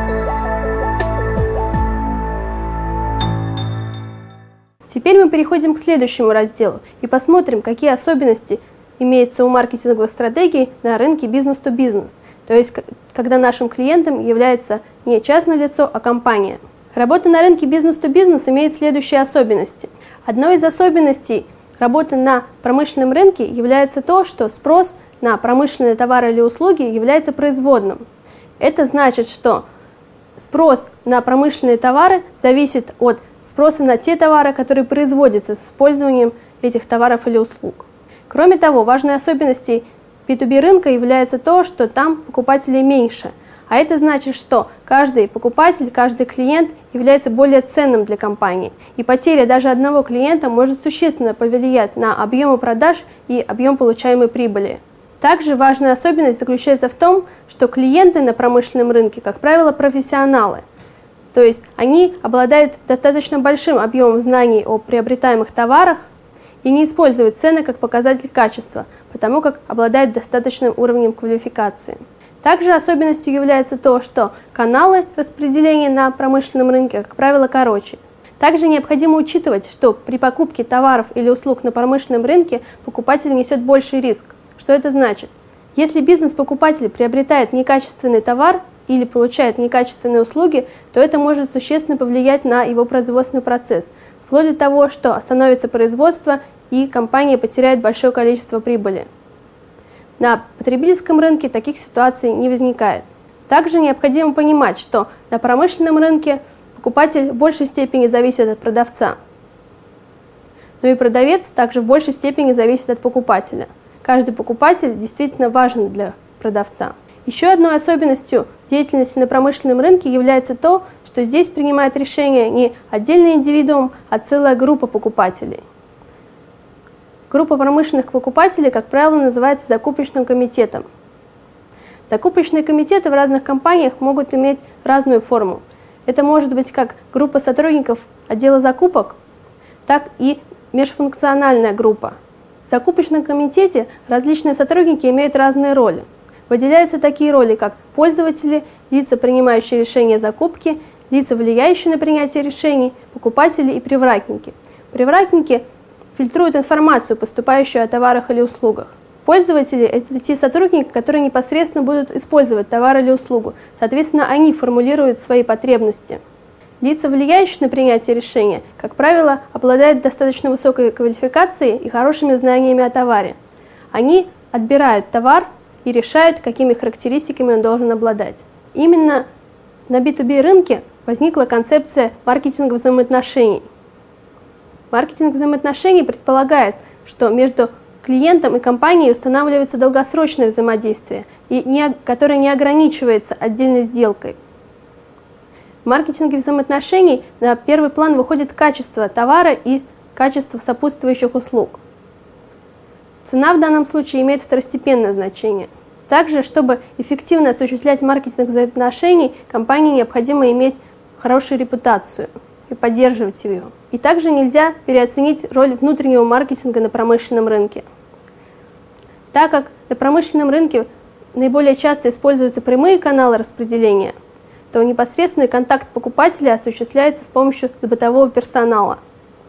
Теперь мы переходим к следующему разделу и посмотрим, какие особенности имеется у маркетинговой стратегии на рынке бизнес-то-бизнес, то есть когда нашим клиентом является не частное лицо, а компания. Работа на рынке бизнес-то-бизнес имеет следующие особенности. Одной из особенностей работы на промышленном рынке является то, что спрос на промышленные товары или услуги является производным. Это значит, что спрос на промышленные товары зависит от спроса на те товары, которые производятся с использованием этих товаров или услуг. Кроме того, важной особенностью би ту би рынка является то, что там покупателей меньше, а это значит, что каждый покупатель, каждый клиент является более ценным для компании, и потеря даже одного клиента может существенно повлиять на объемы продаж и объем получаемой прибыли. Также важная особенность заключается в том, что клиенты на промышленном рынке, как правило, профессионалы, то есть они обладают достаточно большим объемом знаний о приобретаемых товарах и не используют цены как показатель качества, потому как обладают достаточным уровнем квалификации. Также особенностью является то, что каналы распределения на промышленном рынке, как правило, короче. Также необходимо учитывать, что при покупке товаров или услуг на промышленном рынке покупатель несет больший риск. Что это значит? Если бизнес-покупатель приобретает некачественный товар или получает некачественные услуги, то это может существенно повлиять на его производственный процесс, вплоть до того, что остановится производство и компания потеряет большое количество прибыли. На потребительском рынке таких ситуаций не возникает. Также необходимо понимать, что на промышленном рынке покупатель в большей степени зависит от продавца, но и продавец также в большей степени зависит от покупателя. Каждый покупатель действительно важен для продавца. Еще одной особенностью деятельности на промышленном рынке является то, что здесь принимает решение не отдельный индивидуум, а целая группа покупателей. Группа промышленных покупателей, как правило, называется закупочным комитетом. Закупочные комитеты в разных компаниях могут иметь разную форму. Это может быть как группа сотрудников отдела закупок, так и межфункциональная группа. В закупочном комитете различные сотрудники имеют разные роли. Выделяются такие роли, как пользователи, лица, принимающие решения закупки, лица, влияющие на принятие решений, покупатели и привратники. Привратники фильтруют информацию, поступающую о товарах или услугах. Пользователи – это те сотрудники, которые непосредственно будут использовать товар или услугу. Соответственно, они формулируют свои потребности. Лица, влияющие на принятие решения, как правило, обладают достаточно высокой квалификацией и хорошими знаниями о товаре. Они отбирают товар и решают, какими характеристиками он должен обладать. Именно на би ту би рынке возникла концепция маркетинга взаимоотношений. Маркетинг взаимоотношений предполагает, что между клиентом и компанией устанавливается долгосрочное взаимодействие, и не, которое не ограничивается отдельной сделкой. В маркетинге взаимоотношений на первый план выходит качество товара и качество сопутствующих услуг. Цена в данном случае имеет второстепенное значение. Также, чтобы эффективно осуществлять маркетинг взаимоотношений, компании необходимо иметь хорошую репутацию и поддерживать ее. И также нельзя переоценить роль внутреннего маркетинга на промышленном рынке. Так как на промышленном рынке наиболее часто используются прямые каналы распределения, то непосредственный контакт покупателя осуществляется с помощью бытового персонала.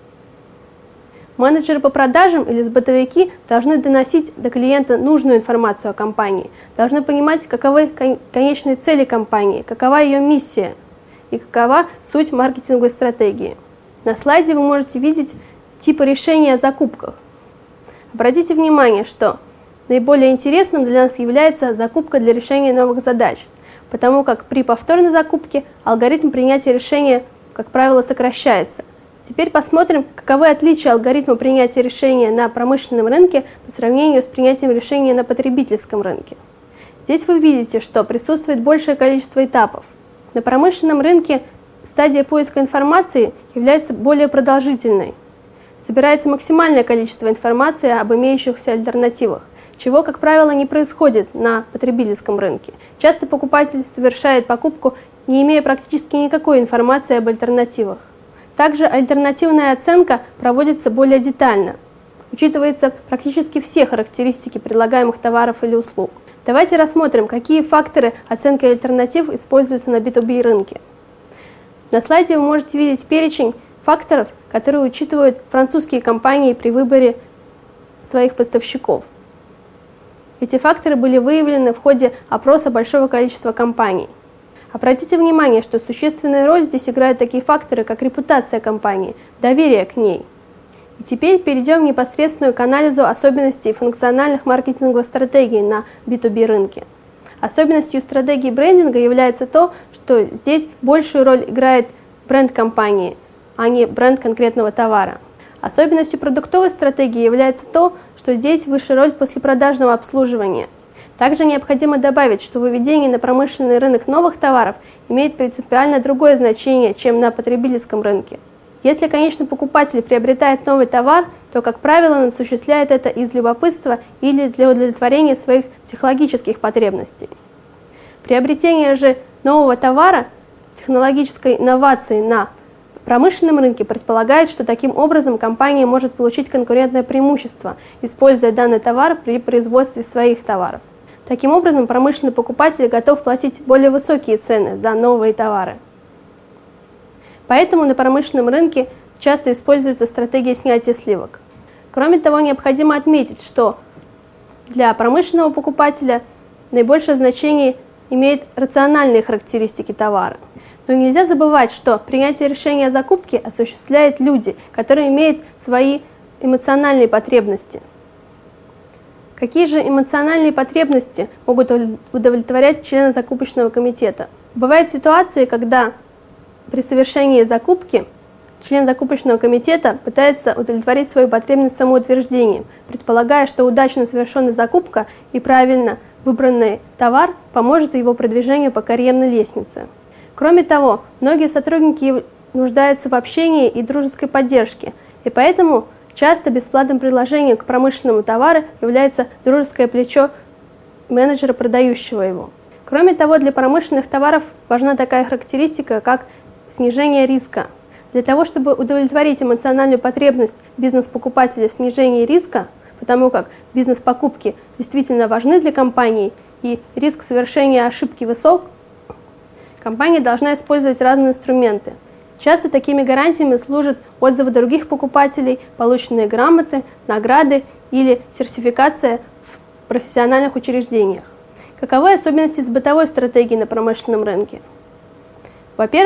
Менеджеры по продажам или сбытовики должны доносить до клиента нужную информацию о компании, должны понимать, каковы конечные цели компании, какова ее миссия и какова суть маркетинговой стратегии. На слайде вы можете видеть типы решения о закупках. Обратите внимание, что наиболее интересным для нас является закупка для решения новых задач, потому как при повторной закупке алгоритм принятия решения, как правило, сокращается. Теперь посмотрим, каковы отличия алгоритма принятия решения на промышленном рынке по сравнению с принятием решения на потребительском рынке. Здесь вы видите, что присутствует большее количество этапов. На промышленном рынке стадия поиска информации является более продолжительной. Собирается максимальное количество информации об имеющихся альтернативах, чего, как правило, не происходит на потребительском рынке. Часто покупатель совершает покупку, не имея практически никакой информации об альтернативах. Также альтернативная оценка проводится более детально. Учитываются практически все характеристики предлагаемых товаров или услуг. Давайте рассмотрим, какие факторы оценки альтернатив используются на би ту би рынке. На слайде вы можете видеть перечень факторов, которые учитывают французские компании при выборе своих поставщиков. Эти факторы были выявлены в ходе опроса большого количества компаний. Обратите внимание, что существенную роль здесь играют такие факторы, как репутация компании, доверие к ней. И теперь перейдем непосредственно к анализу особенностей функциональных маркетинговых стратегий на би ту би рынке. Особенностью стратегии брендинга является то, что здесь большую роль играет бренд компании, а не бренд конкретного товара. Особенностью продуктовой стратегии является то, что здесь высшая роль послепродажного обслуживания. Также необходимо добавить, что выведение на промышленный рынок новых товаров имеет принципиально другое значение, чем на потребительском рынке. Если конечный покупатель приобретает новый товар, то, как правило, он осуществляет это из любопытства или для удовлетворения своих психологических потребностей. Приобретение же нового товара, технологической инновации на промышленном рынке предполагает, что таким образом компания может получить конкурентное преимущество, используя данный товар при производстве своих товаров. Таким образом, промышленный покупатель готов платить более высокие цены за новые товары. Поэтому на промышленном рынке часто используется стратегия снятия сливок. Кроме того, необходимо отметить, что для промышленного покупателя наибольшее значение имеет рациональные характеристики товара. Но нельзя забывать, что принятие решения о закупке осуществляют люди, которые имеют свои эмоциональные потребности. Какие же эмоциональные потребности могут удовлетворять члены закупочного комитета? Бывают ситуации, когда при совершении закупки член закупочного комитета пытается удовлетворить свою потребность самоутверждением, предполагая, что удачно совершенная закупка и правильно выбранный товар поможет его продвижению по карьерной лестнице. Кроме того, многие сотрудники нуждаются в общении и дружеской поддержке, и поэтому часто бесплатным предложением к промышленному товару является дружеское плечо менеджера, продающего его. Кроме того, для промышленных товаров важна такая характеристика, как снижение риска. Для того, чтобы удовлетворить эмоциональную потребность бизнес-покупателя в снижении риска, потому как бизнес-покупки действительно важны для компании и риск совершения ошибки высок, компания должна использовать разные инструменты. Часто такими гарантиями служат отзывы других покупателей, полученные грамоты, награды или сертификация в профессиональных учреждениях. Каковы особенности с бытовой стратегией на промышленном рынке? Во-первых,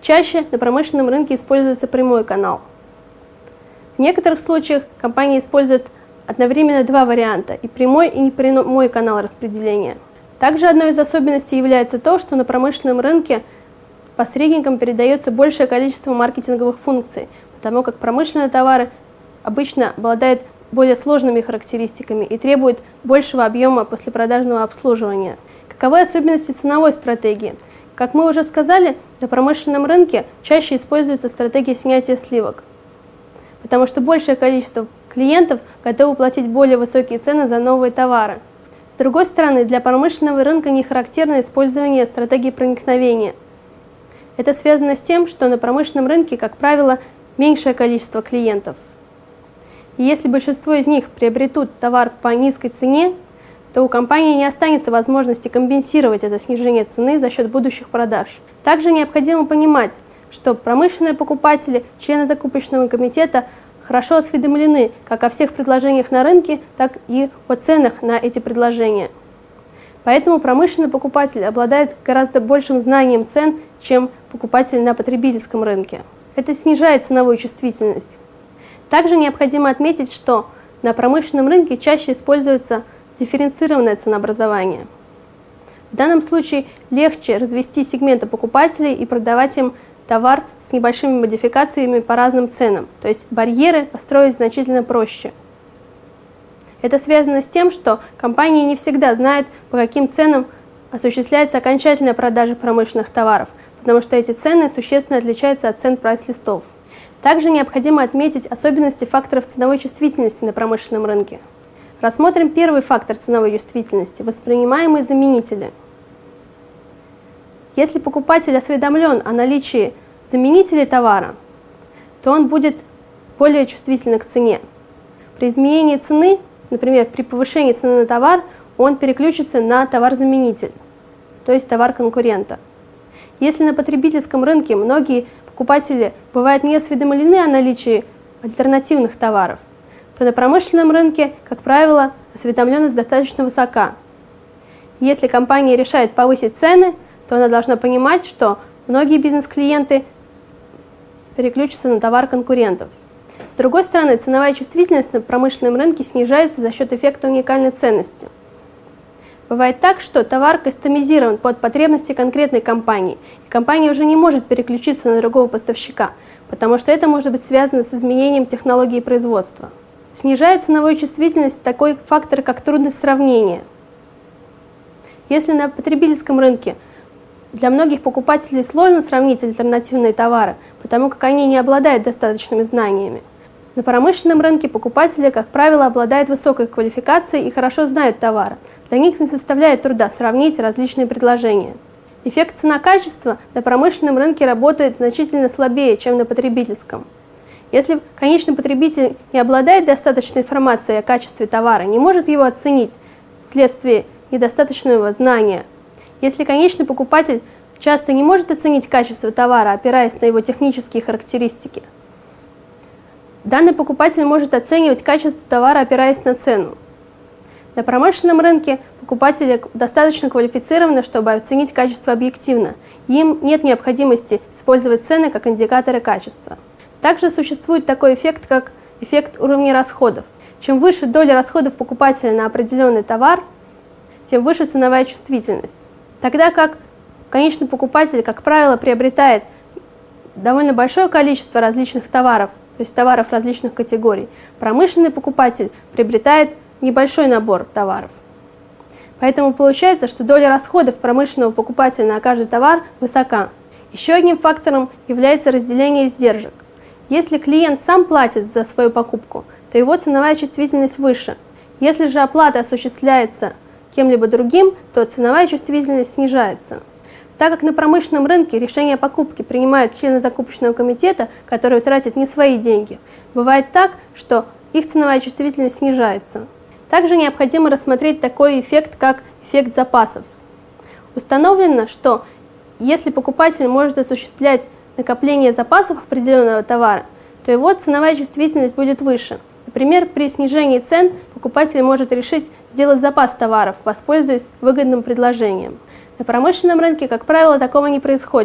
Чаще на промышленном рынке используется прямой канал. В некоторых случаях компании используют одновременно два варианта – и прямой, и непрямой канал распределения. Также одной из особенностей является то, что на промышленном рынке посредникам передается большее количество маркетинговых функций, потому как промышленные товары обычно обладают более сложными характеристиками и требуют большего объема послепродажного обслуживания. Каковы особенности ценовой стратегии? Как мы уже сказали, на промышленном рынке чаще используется стратегия снятия сливок, потому что большее количество клиентов готовы платить более высокие цены за новые товары. С другой стороны, для промышленного рынка не характерно использование стратегии проникновения. Это связано с тем, что на промышленном рынке, как правило, меньшее количество клиентов. И если большинство из них приобретут товар по низкой цене, то у компании не останется возможности компенсировать это снижение цены за счет будущих продаж. Также необходимо понимать, что промышленные покупатели, члены закупочного комитета хорошо осведомлены как о всех предложениях на рынке, так и о ценах на эти предложения. Поэтому промышленный покупатель обладает гораздо большим знанием цен, чем покупатель на потребительском рынке. Это снижает ценовую чувствительность. Также необходимо отметить, что на промышленном рынке чаще используется дифференцированное ценообразование. В данном случае легче развести сегменты покупателей и продавать им товар с небольшими модификациями по разным ценам, то есть барьеры построить значительно проще. Это связано с тем, что компании не всегда знают, по каким ценам осуществляется окончательная продажа промышленных товаров, потому что эти цены существенно отличаются от цен прайс-листов. Также необходимо отметить особенности факторов ценовой чувствительности на промышленном рынке. Рассмотрим первый фактор ценовой чувствительности – воспринимаемые заменители. Если покупатель осведомлен о наличии заменителей товара, то он будет более чувствителен к цене. При изменении цены, например, при повышении цены на товар, он переключится на товар-заменитель, то есть товар конкурента. Если на потребительском рынке многие покупатели бывают не осведомлены о наличии альтернативных товаров, то на промышленном рынке, как правило, осведомленность достаточно высока. Если компания решает повысить цены, то она должна понимать, что многие бизнес-клиенты переключатся на товар конкурентов. С другой стороны, ценовая чувствительность на промышленном рынке снижается за счет эффекта уникальной ценности. Бывает так, что товар кастомизирован под потребности конкретной компании, и компания уже не может переключиться на другого поставщика, потому что это может быть связано с изменением технологии производства. Снижает ценовую чувствительность такой фактор, как трудность сравнения. Если на потребительском рынке для многих покупателей сложно сравнить альтернативные товары, потому как они не обладают достаточными знаниями, на промышленном рынке покупатели, как правило, обладают высокой квалификацией и хорошо знают товары. Для них не составляет труда сравнить различные предложения. Эффект цена-качество на промышленном рынке работает значительно слабее, чем на потребительском. Если конечный потребитель не обладает достаточной информацией о качестве товара, не может его оценить вследствие недостаточного знания, если конечный покупатель часто не может оценить качество товара, опираясь на его технические характеристики, данный покупатель может оценивать качество товара, опираясь на цену. На промышленном рынке покупатели достаточно квалифицированы, чтобы оценить качество объективно. Им нет необходимости использовать цены как индикаторы качества. Также существует такой эффект, как эффект уровня расходов. Чем выше доля расходов покупателя на определенный товар, тем выше ценовая чувствительность. Тогда как конечный покупатель, как правило, приобретает довольно большое количество различных товаров, то есть товаров различных категорий, промышленный покупатель приобретает небольшой набор товаров. Поэтому получается, что доля расходов промышленного покупателя на каждый товар высока. Еще одним фактором является разделение издержек. Если клиент сам платит за свою покупку, то его ценовая чувствительность выше. Если же оплата осуществляется кем-либо другим, то ценовая чувствительность снижается. Так как на промышленном рынке решение о покупке принимают члены закупочного комитета, которые тратят не свои деньги, бывает так, что их ценовая чувствительность снижается. Также необходимо рассмотреть такой эффект, как эффект запасов. Установлено, что если покупатель может осуществлять накопление запасов определенного товара, то его ценовая чувствительность будет выше. Например, при снижении цен покупатель может решить сделать запас товаров, воспользуясь выгодным предложением. На промышленном рынке, как правило, такого не происходит,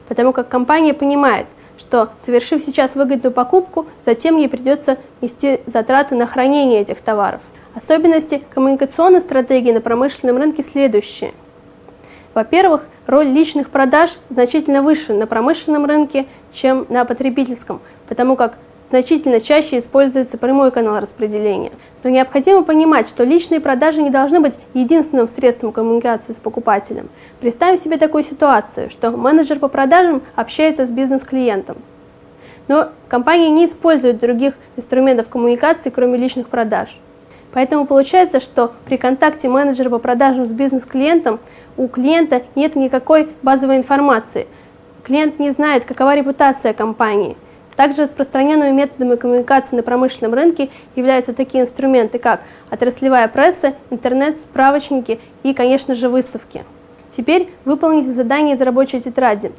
потому как компания понимает, что, совершив сейчас выгодную покупку, затем ей придется нести затраты на хранение этих товаров. Особенности коммуникационной стратегии на промышленном рынке следующие. Во-первых, роль личных продаж значительно выше на промышленном рынке, чем на потребительском, потому как значительно чаще используется прямой канал распределения. Но необходимо понимать, что личные продажи не должны быть единственным средством коммуникации с покупателем. Представим себе такую ситуацию, что менеджер по продажам общается с бизнес-клиентом, но компания не использует других инструментов коммуникации, кроме личных продаж. Поэтому получается, что при контакте менеджера по продажам с бизнес-клиентом у клиента нет никакой базовой информации. Клиент не знает, какова репутация компании. Также распространенными методами коммуникации на промышленном рынке являются такие инструменты, как отраслевая пресса, интернет, справочники и, конечно же, выставки. Теперь выполните задание из рабочей тетради.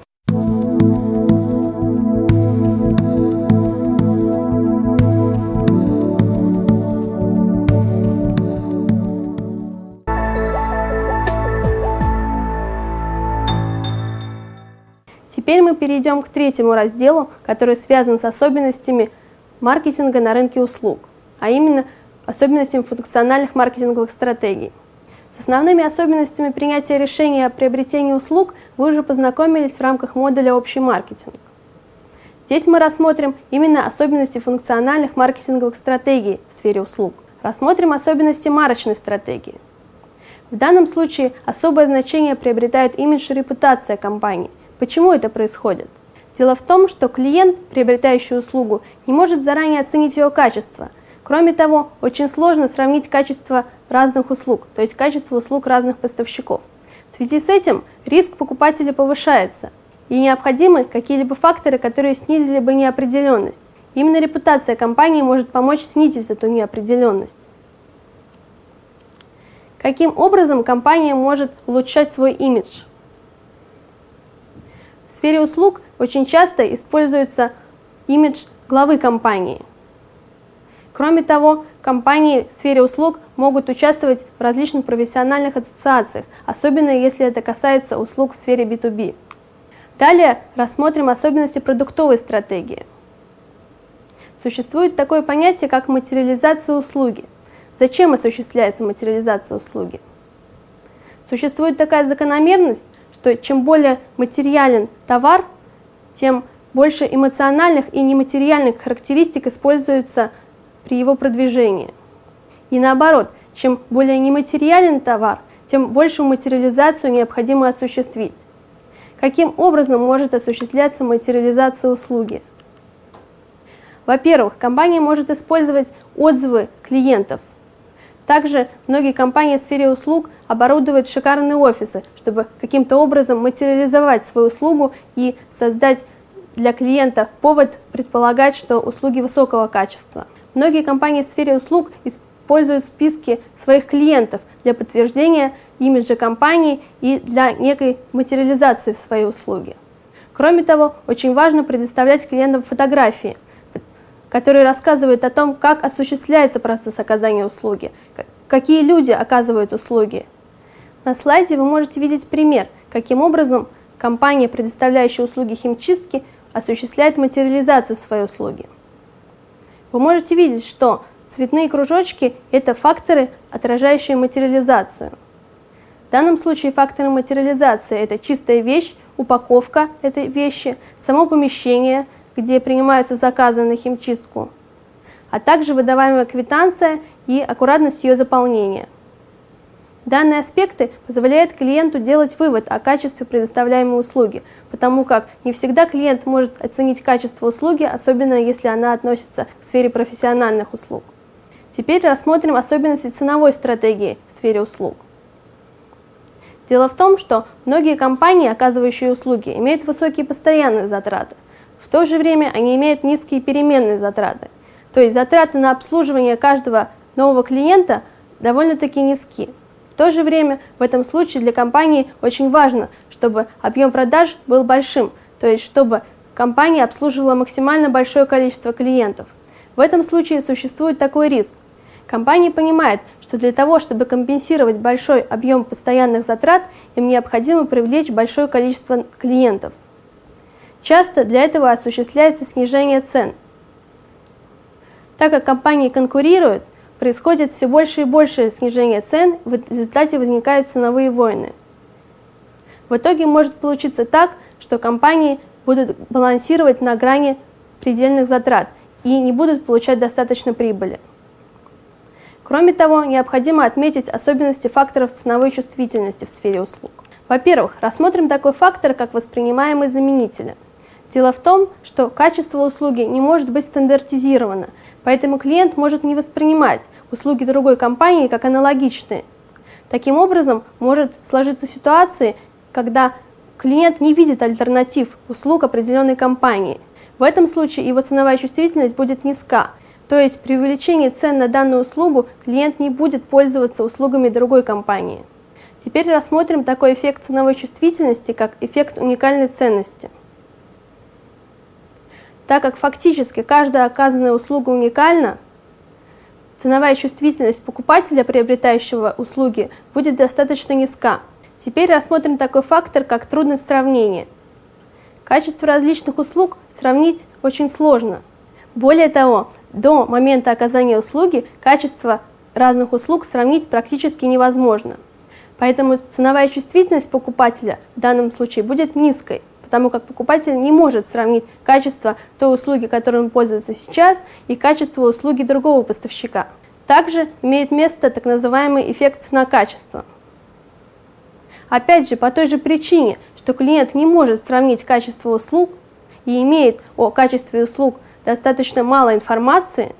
Теперь мы перейдем к третьему разделу, который связан с особенностями маркетинга на рынке услуг, а именно особенностями функциональных маркетинговых стратегий. С основными особенностями принятия решения о приобретении услуг вы уже познакомились в рамках модуля «Общий маркетинг». Здесь мы рассмотрим именно особенности функциональных маркетинговых стратегий в сфере услуг. Рассмотрим особенности марочной стратегии. В данном случае особое значение приобретают имидж и репутация компании. Почему это происходит? Дело в том, что клиент, приобретающий услугу, не может заранее оценить ее качество. Кроме того, очень сложно сравнить качество разных услуг, то есть качество услуг разных поставщиков. В связи с этим риск покупателя повышается, и необходимы какие-либо факторы, которые снизили бы неопределенность. Именно репутация компании может помочь снизить эту неопределенность. Каким образом компания может улучшать свой имидж? В сфере услуг очень часто используется имидж главы компании. Кроме того, компании в сфере услуг могут участвовать в различных профессиональных ассоциациях, особенно если это касается услуг в сфере би ту би. Далее рассмотрим особенности продуктовой стратегии. Существует такое понятие, как материализация услуги. Зачем осуществляется материализация услуги? Существует такая закономерность, что чем более материален товар, тем больше эмоциональных и нематериальных характеристик используются при его продвижении. И наоборот, чем более нематериален товар, тем большую материализацию необходимо осуществить. Каким образом может осуществляться материализация услуги? Во-первых, компания может использовать отзывы клиентов. Также многие компании в сфере услуг оборудуют шикарные офисы, чтобы каким-то образом материализовать свою услугу и создать для клиента повод предполагать, что услуги высокого качества. Многие компании в сфере услуг используют списки своих клиентов для подтверждения имиджа компании и для некой материализации в своей услуги. Кроме того, очень важно предоставлять клиентам фотографии, которые рассказывают о том, как осуществляется процесс оказания услуги, какие люди оказывают услуги. На слайде вы можете видеть пример, каким образом компания, предоставляющая услуги химчистки, осуществляет материализацию своей услуги. Вы можете видеть, что цветные кружочки – это факторы, отражающие материализацию. В данном случае факторы материализации – это чистая вещь, упаковка этой вещи, само помещение, где принимаются заказы на химчистку, а также выдаваемая квитанция и аккуратность ее заполнения. Данные аспекты позволяют клиенту делать вывод о качестве предоставляемой услуги, потому как не всегда клиент может оценить качество услуги, особенно если она относится к сфере профессиональных услуг. Теперь рассмотрим особенности ценовой стратегии в сфере услуг. Дело в том, что многие компании, оказывающие услуги, имеют высокие постоянные затраты. В то же время они имеют низкие переменные затраты. То есть затраты на обслуживание каждого нового клиента довольно-таки низки. В то же время в этом случае для компании очень важно, чтобы объем продаж был большим, то есть чтобы компания обслуживала максимально большое количество клиентов. В этом случае существует такой риск. Компания понимает, что для того, чтобы компенсировать большой объем постоянных затрат, им необходимо привлечь большое количество клиентов. Часто для этого осуществляется снижение цен. Так как компании конкурируют, происходит все больше и больше снижение цен, в результате возникают ценовые войны. В итоге может получиться так, что компании будут балансировать на грани предельных затрат и не будут получать достаточно прибыли. Кроме того, необходимо отметить особенности факторов ценовой чувствительности в сфере услуг. Во-первых, рассмотрим такой фактор, как воспринимаемые заменители. Дело в том, что качество услуги не может быть стандартизировано, поэтому клиент может не воспринимать услуги другой компании как аналогичные. Таким образом, может сложиться ситуация, когда клиент не видит альтернатив услуг определенной компании. В этом случае его ценовая чувствительность будет низка, то есть при увеличении цен на данную услугу клиент не будет пользоваться услугами другой компании. Теперь рассмотрим такой эффект ценовой чувствительности, как эффект уникальной ценности. Так как фактически каждая оказанная услуга уникальна, ценовая чувствительность покупателя, приобретающего услуги, будет достаточно низка. Теперь рассмотрим такой фактор, как трудность сравнения. Качество различных услуг сравнить очень сложно. Более того, до момента оказания услуги качество разных услуг сравнить практически невозможно. Поэтому ценовая чувствительность покупателя в данном случае будет низкой, потому как покупатель не может сравнить качество той услуги, которой он пользуется сейчас, и качество услуги другого поставщика. Также имеет место так называемый эффект цена-качество. Опять же, по той же причине, что клиент не может сравнить качество услуг и имеет о качестве услуг достаточно мало информации,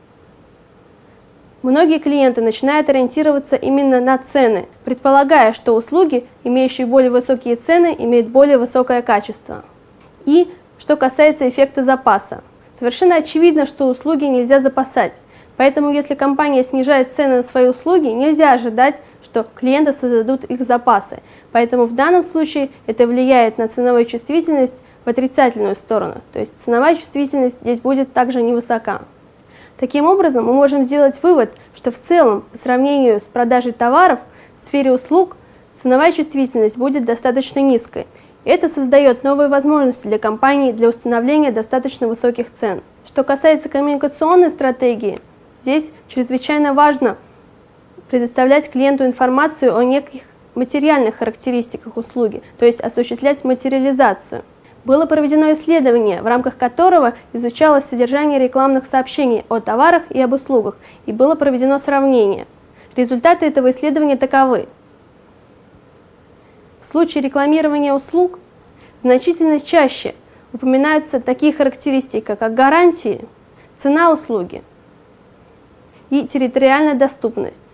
многие клиенты начинают ориентироваться именно на цены, предполагая, что услуги, имеющие более высокие цены, имеют более высокое качество. И что касается эффекта запаса. Совершенно очевидно, что услуги нельзя запасать. Поэтому, если компания снижает цены на свои услуги, нельзя ожидать, что клиенты создадут их запасы. Поэтому в данном случае это влияет на ценовую чувствительность в отрицательную сторону. То есть ценовая чувствительность здесь будет также невысока. Таким образом, мы можем сделать вывод, что в целом, по сравнению с продажей товаров, в сфере услуг ценовая чувствительность будет достаточно низкой. Это создает новые возможности для компаний для установления достаточно высоких цен. Что касается коммуникационной стратегии, здесь чрезвычайно важно предоставлять клиенту информацию о неких материальных характеристиках услуги, то есть осуществлять материализацию. Было проведено исследование, в рамках которого изучалось содержание рекламных сообщений о товарах и об услугах, и было проведено сравнение. Результаты этого исследования таковы. В случае рекламирования услуг значительно чаще упоминаются такие характеристики, как гарантии, цена услуги и территориальная доступность.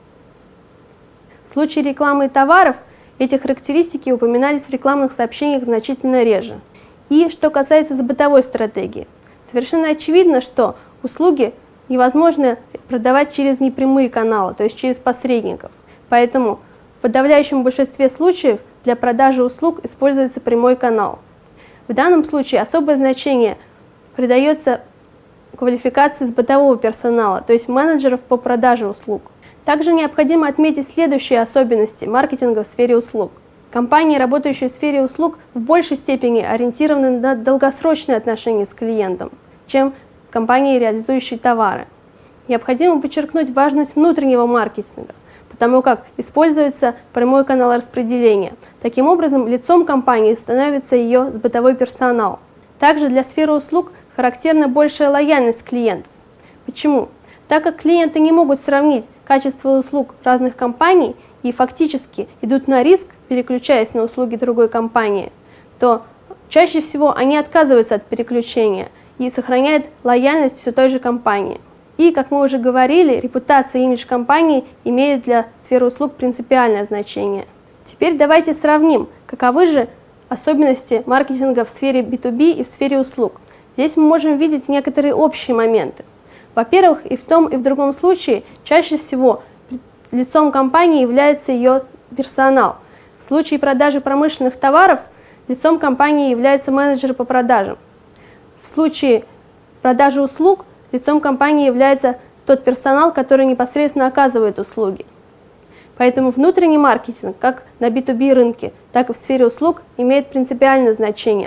В случае рекламы товаров эти характеристики упоминались в рекламных сообщениях значительно реже. И что касается бытовой стратегии, совершенно очевидно, что услуги невозможно продавать через непрямые каналы, то есть через посредников. Поэтому в подавляющем большинстве случаев для продажи услуг используется прямой канал. В данном случае особое значение придается квалификации бытового персонала, то есть менеджеров по продаже услуг. Также необходимо отметить следующие особенности маркетинга в сфере услуг. Компании, работающие в сфере услуг, в большей степени ориентированы на долгосрочные отношения с клиентом, чем компании, реализующие товары. Необходимо подчеркнуть важность внутреннего маркетинга, потому как используется прямой канал распределения. Таким образом, лицом компании становится ее бытовой персонал. Также для сферы услуг характерна большая лояльность клиентов. Почему? Так как клиенты не могут сравнить качество услуг разных компаний и фактически идут на риск, переключаясь на услуги другой компании, то чаще всего они отказываются от переключения и сохраняют лояльность все той же компании. И, как мы уже говорили, репутация и имидж компании имеют для сферы услуг принципиальное значение. Теперь давайте сравним, каковы же особенности маркетинга в сфере би ту би и в сфере услуг. Здесь мы можем видеть некоторые общие моменты. Во-первых, и в том, и в другом случае чаще всего лицом компании является ее персонал. В случае продажи промышленных товаров лицом компании является менеджер по продажам. В случае продажи услуг лицом компании является тот персонал, который непосредственно оказывает услуги. Поэтому внутренний маркетинг, как на би ту би рынке, так и в сфере услуг, имеет принципиальное значение.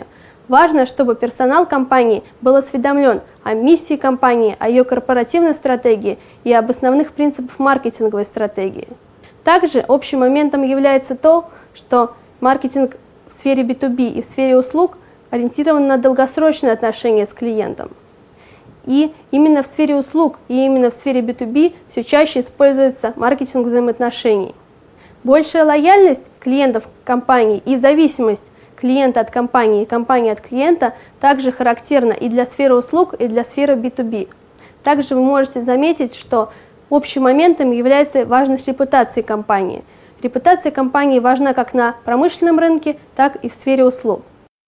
Важно, чтобы персонал компании был осведомлен о миссии компании, о ее корпоративной стратегии и об основных принципах маркетинговой стратегии. Также общим моментом является то, что маркетинг в сфере би ту би и в сфере услуг ориентирован на долгосрочные отношения с клиентом. И именно в сфере услуг и именно в сфере би ту би все чаще используется маркетинг взаимоотношений. Большая лояльность клиентов компании и зависимость клиента от компании и компании от клиента также характерна и для сферы услуг, и для сферы би ту би. Также вы можете заметить, что общим моментом является важность репутации компании. Репутация компании важна как на промышленном рынке, так и в сфере услуг.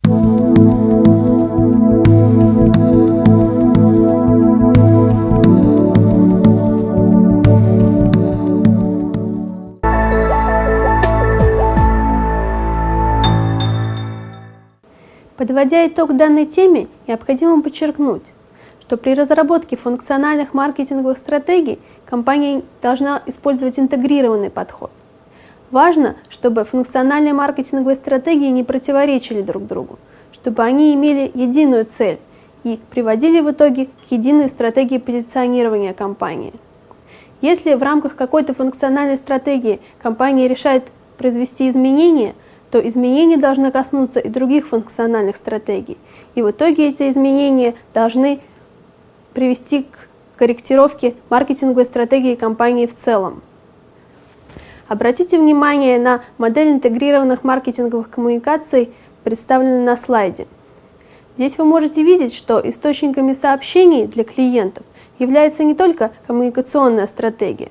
Подводя итог данной теме, необходимо подчеркнуть, что при разработке функциональных маркетинговых стратегий компания должна использовать интегрированный подход. Важно, чтобы функциональные маркетинговые стратегии не противоречили друг другу, чтобы они имели единую цель и приводили в итоге к единой стратегии позиционирования компании. Если в рамках какой-то функциональной стратегии компания решает произвести изменения, то изменения должны коснуться и других функциональных стратегий. И в итоге эти изменения должны привести к корректировке маркетинговой стратегии компании в целом. Обратите внимание на модель интегрированных маркетинговых коммуникаций, представленную на слайде. Здесь вы можете видеть, что источниками сообщений для клиентов является не только коммуникационная стратегия.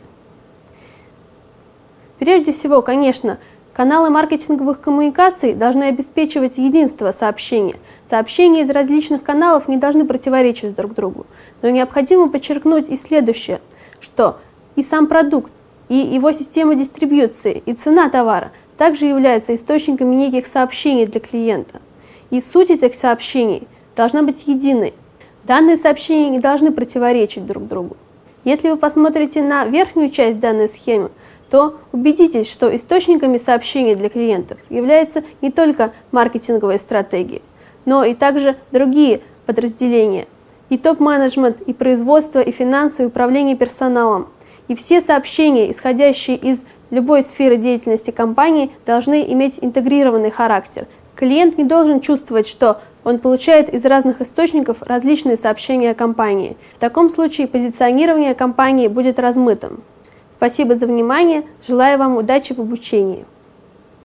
Прежде всего, конечно, каналы маркетинговых коммуникаций должны обеспечивать единство сообщения. Сообщения из различных каналов не должны противоречить друг другу. Но необходимо подчеркнуть и следующее, что и сам продукт, и его система дистрибьюции, и цена товара также являются источниками неких сообщений для клиента. И суть этих сообщений должна быть единой. Данные сообщения не должны противоречить друг другу. Если вы посмотрите на верхнюю часть данной схемы, то убедитесь, что источниками сообщений для клиентов являются не только маркетинговые стратегии, но и также другие подразделения, и топ-менеджмент, и производство, и финансы, и управление персоналом. И все сообщения, исходящие из любой сферы деятельности компании, должны иметь интегрированный характер. Клиент не должен чувствовать, что он получает из разных источников различные сообщения о компании. В таком случае позиционирование компании будет размытым. Спасибо за внимание, желаю вам удачи в обучении.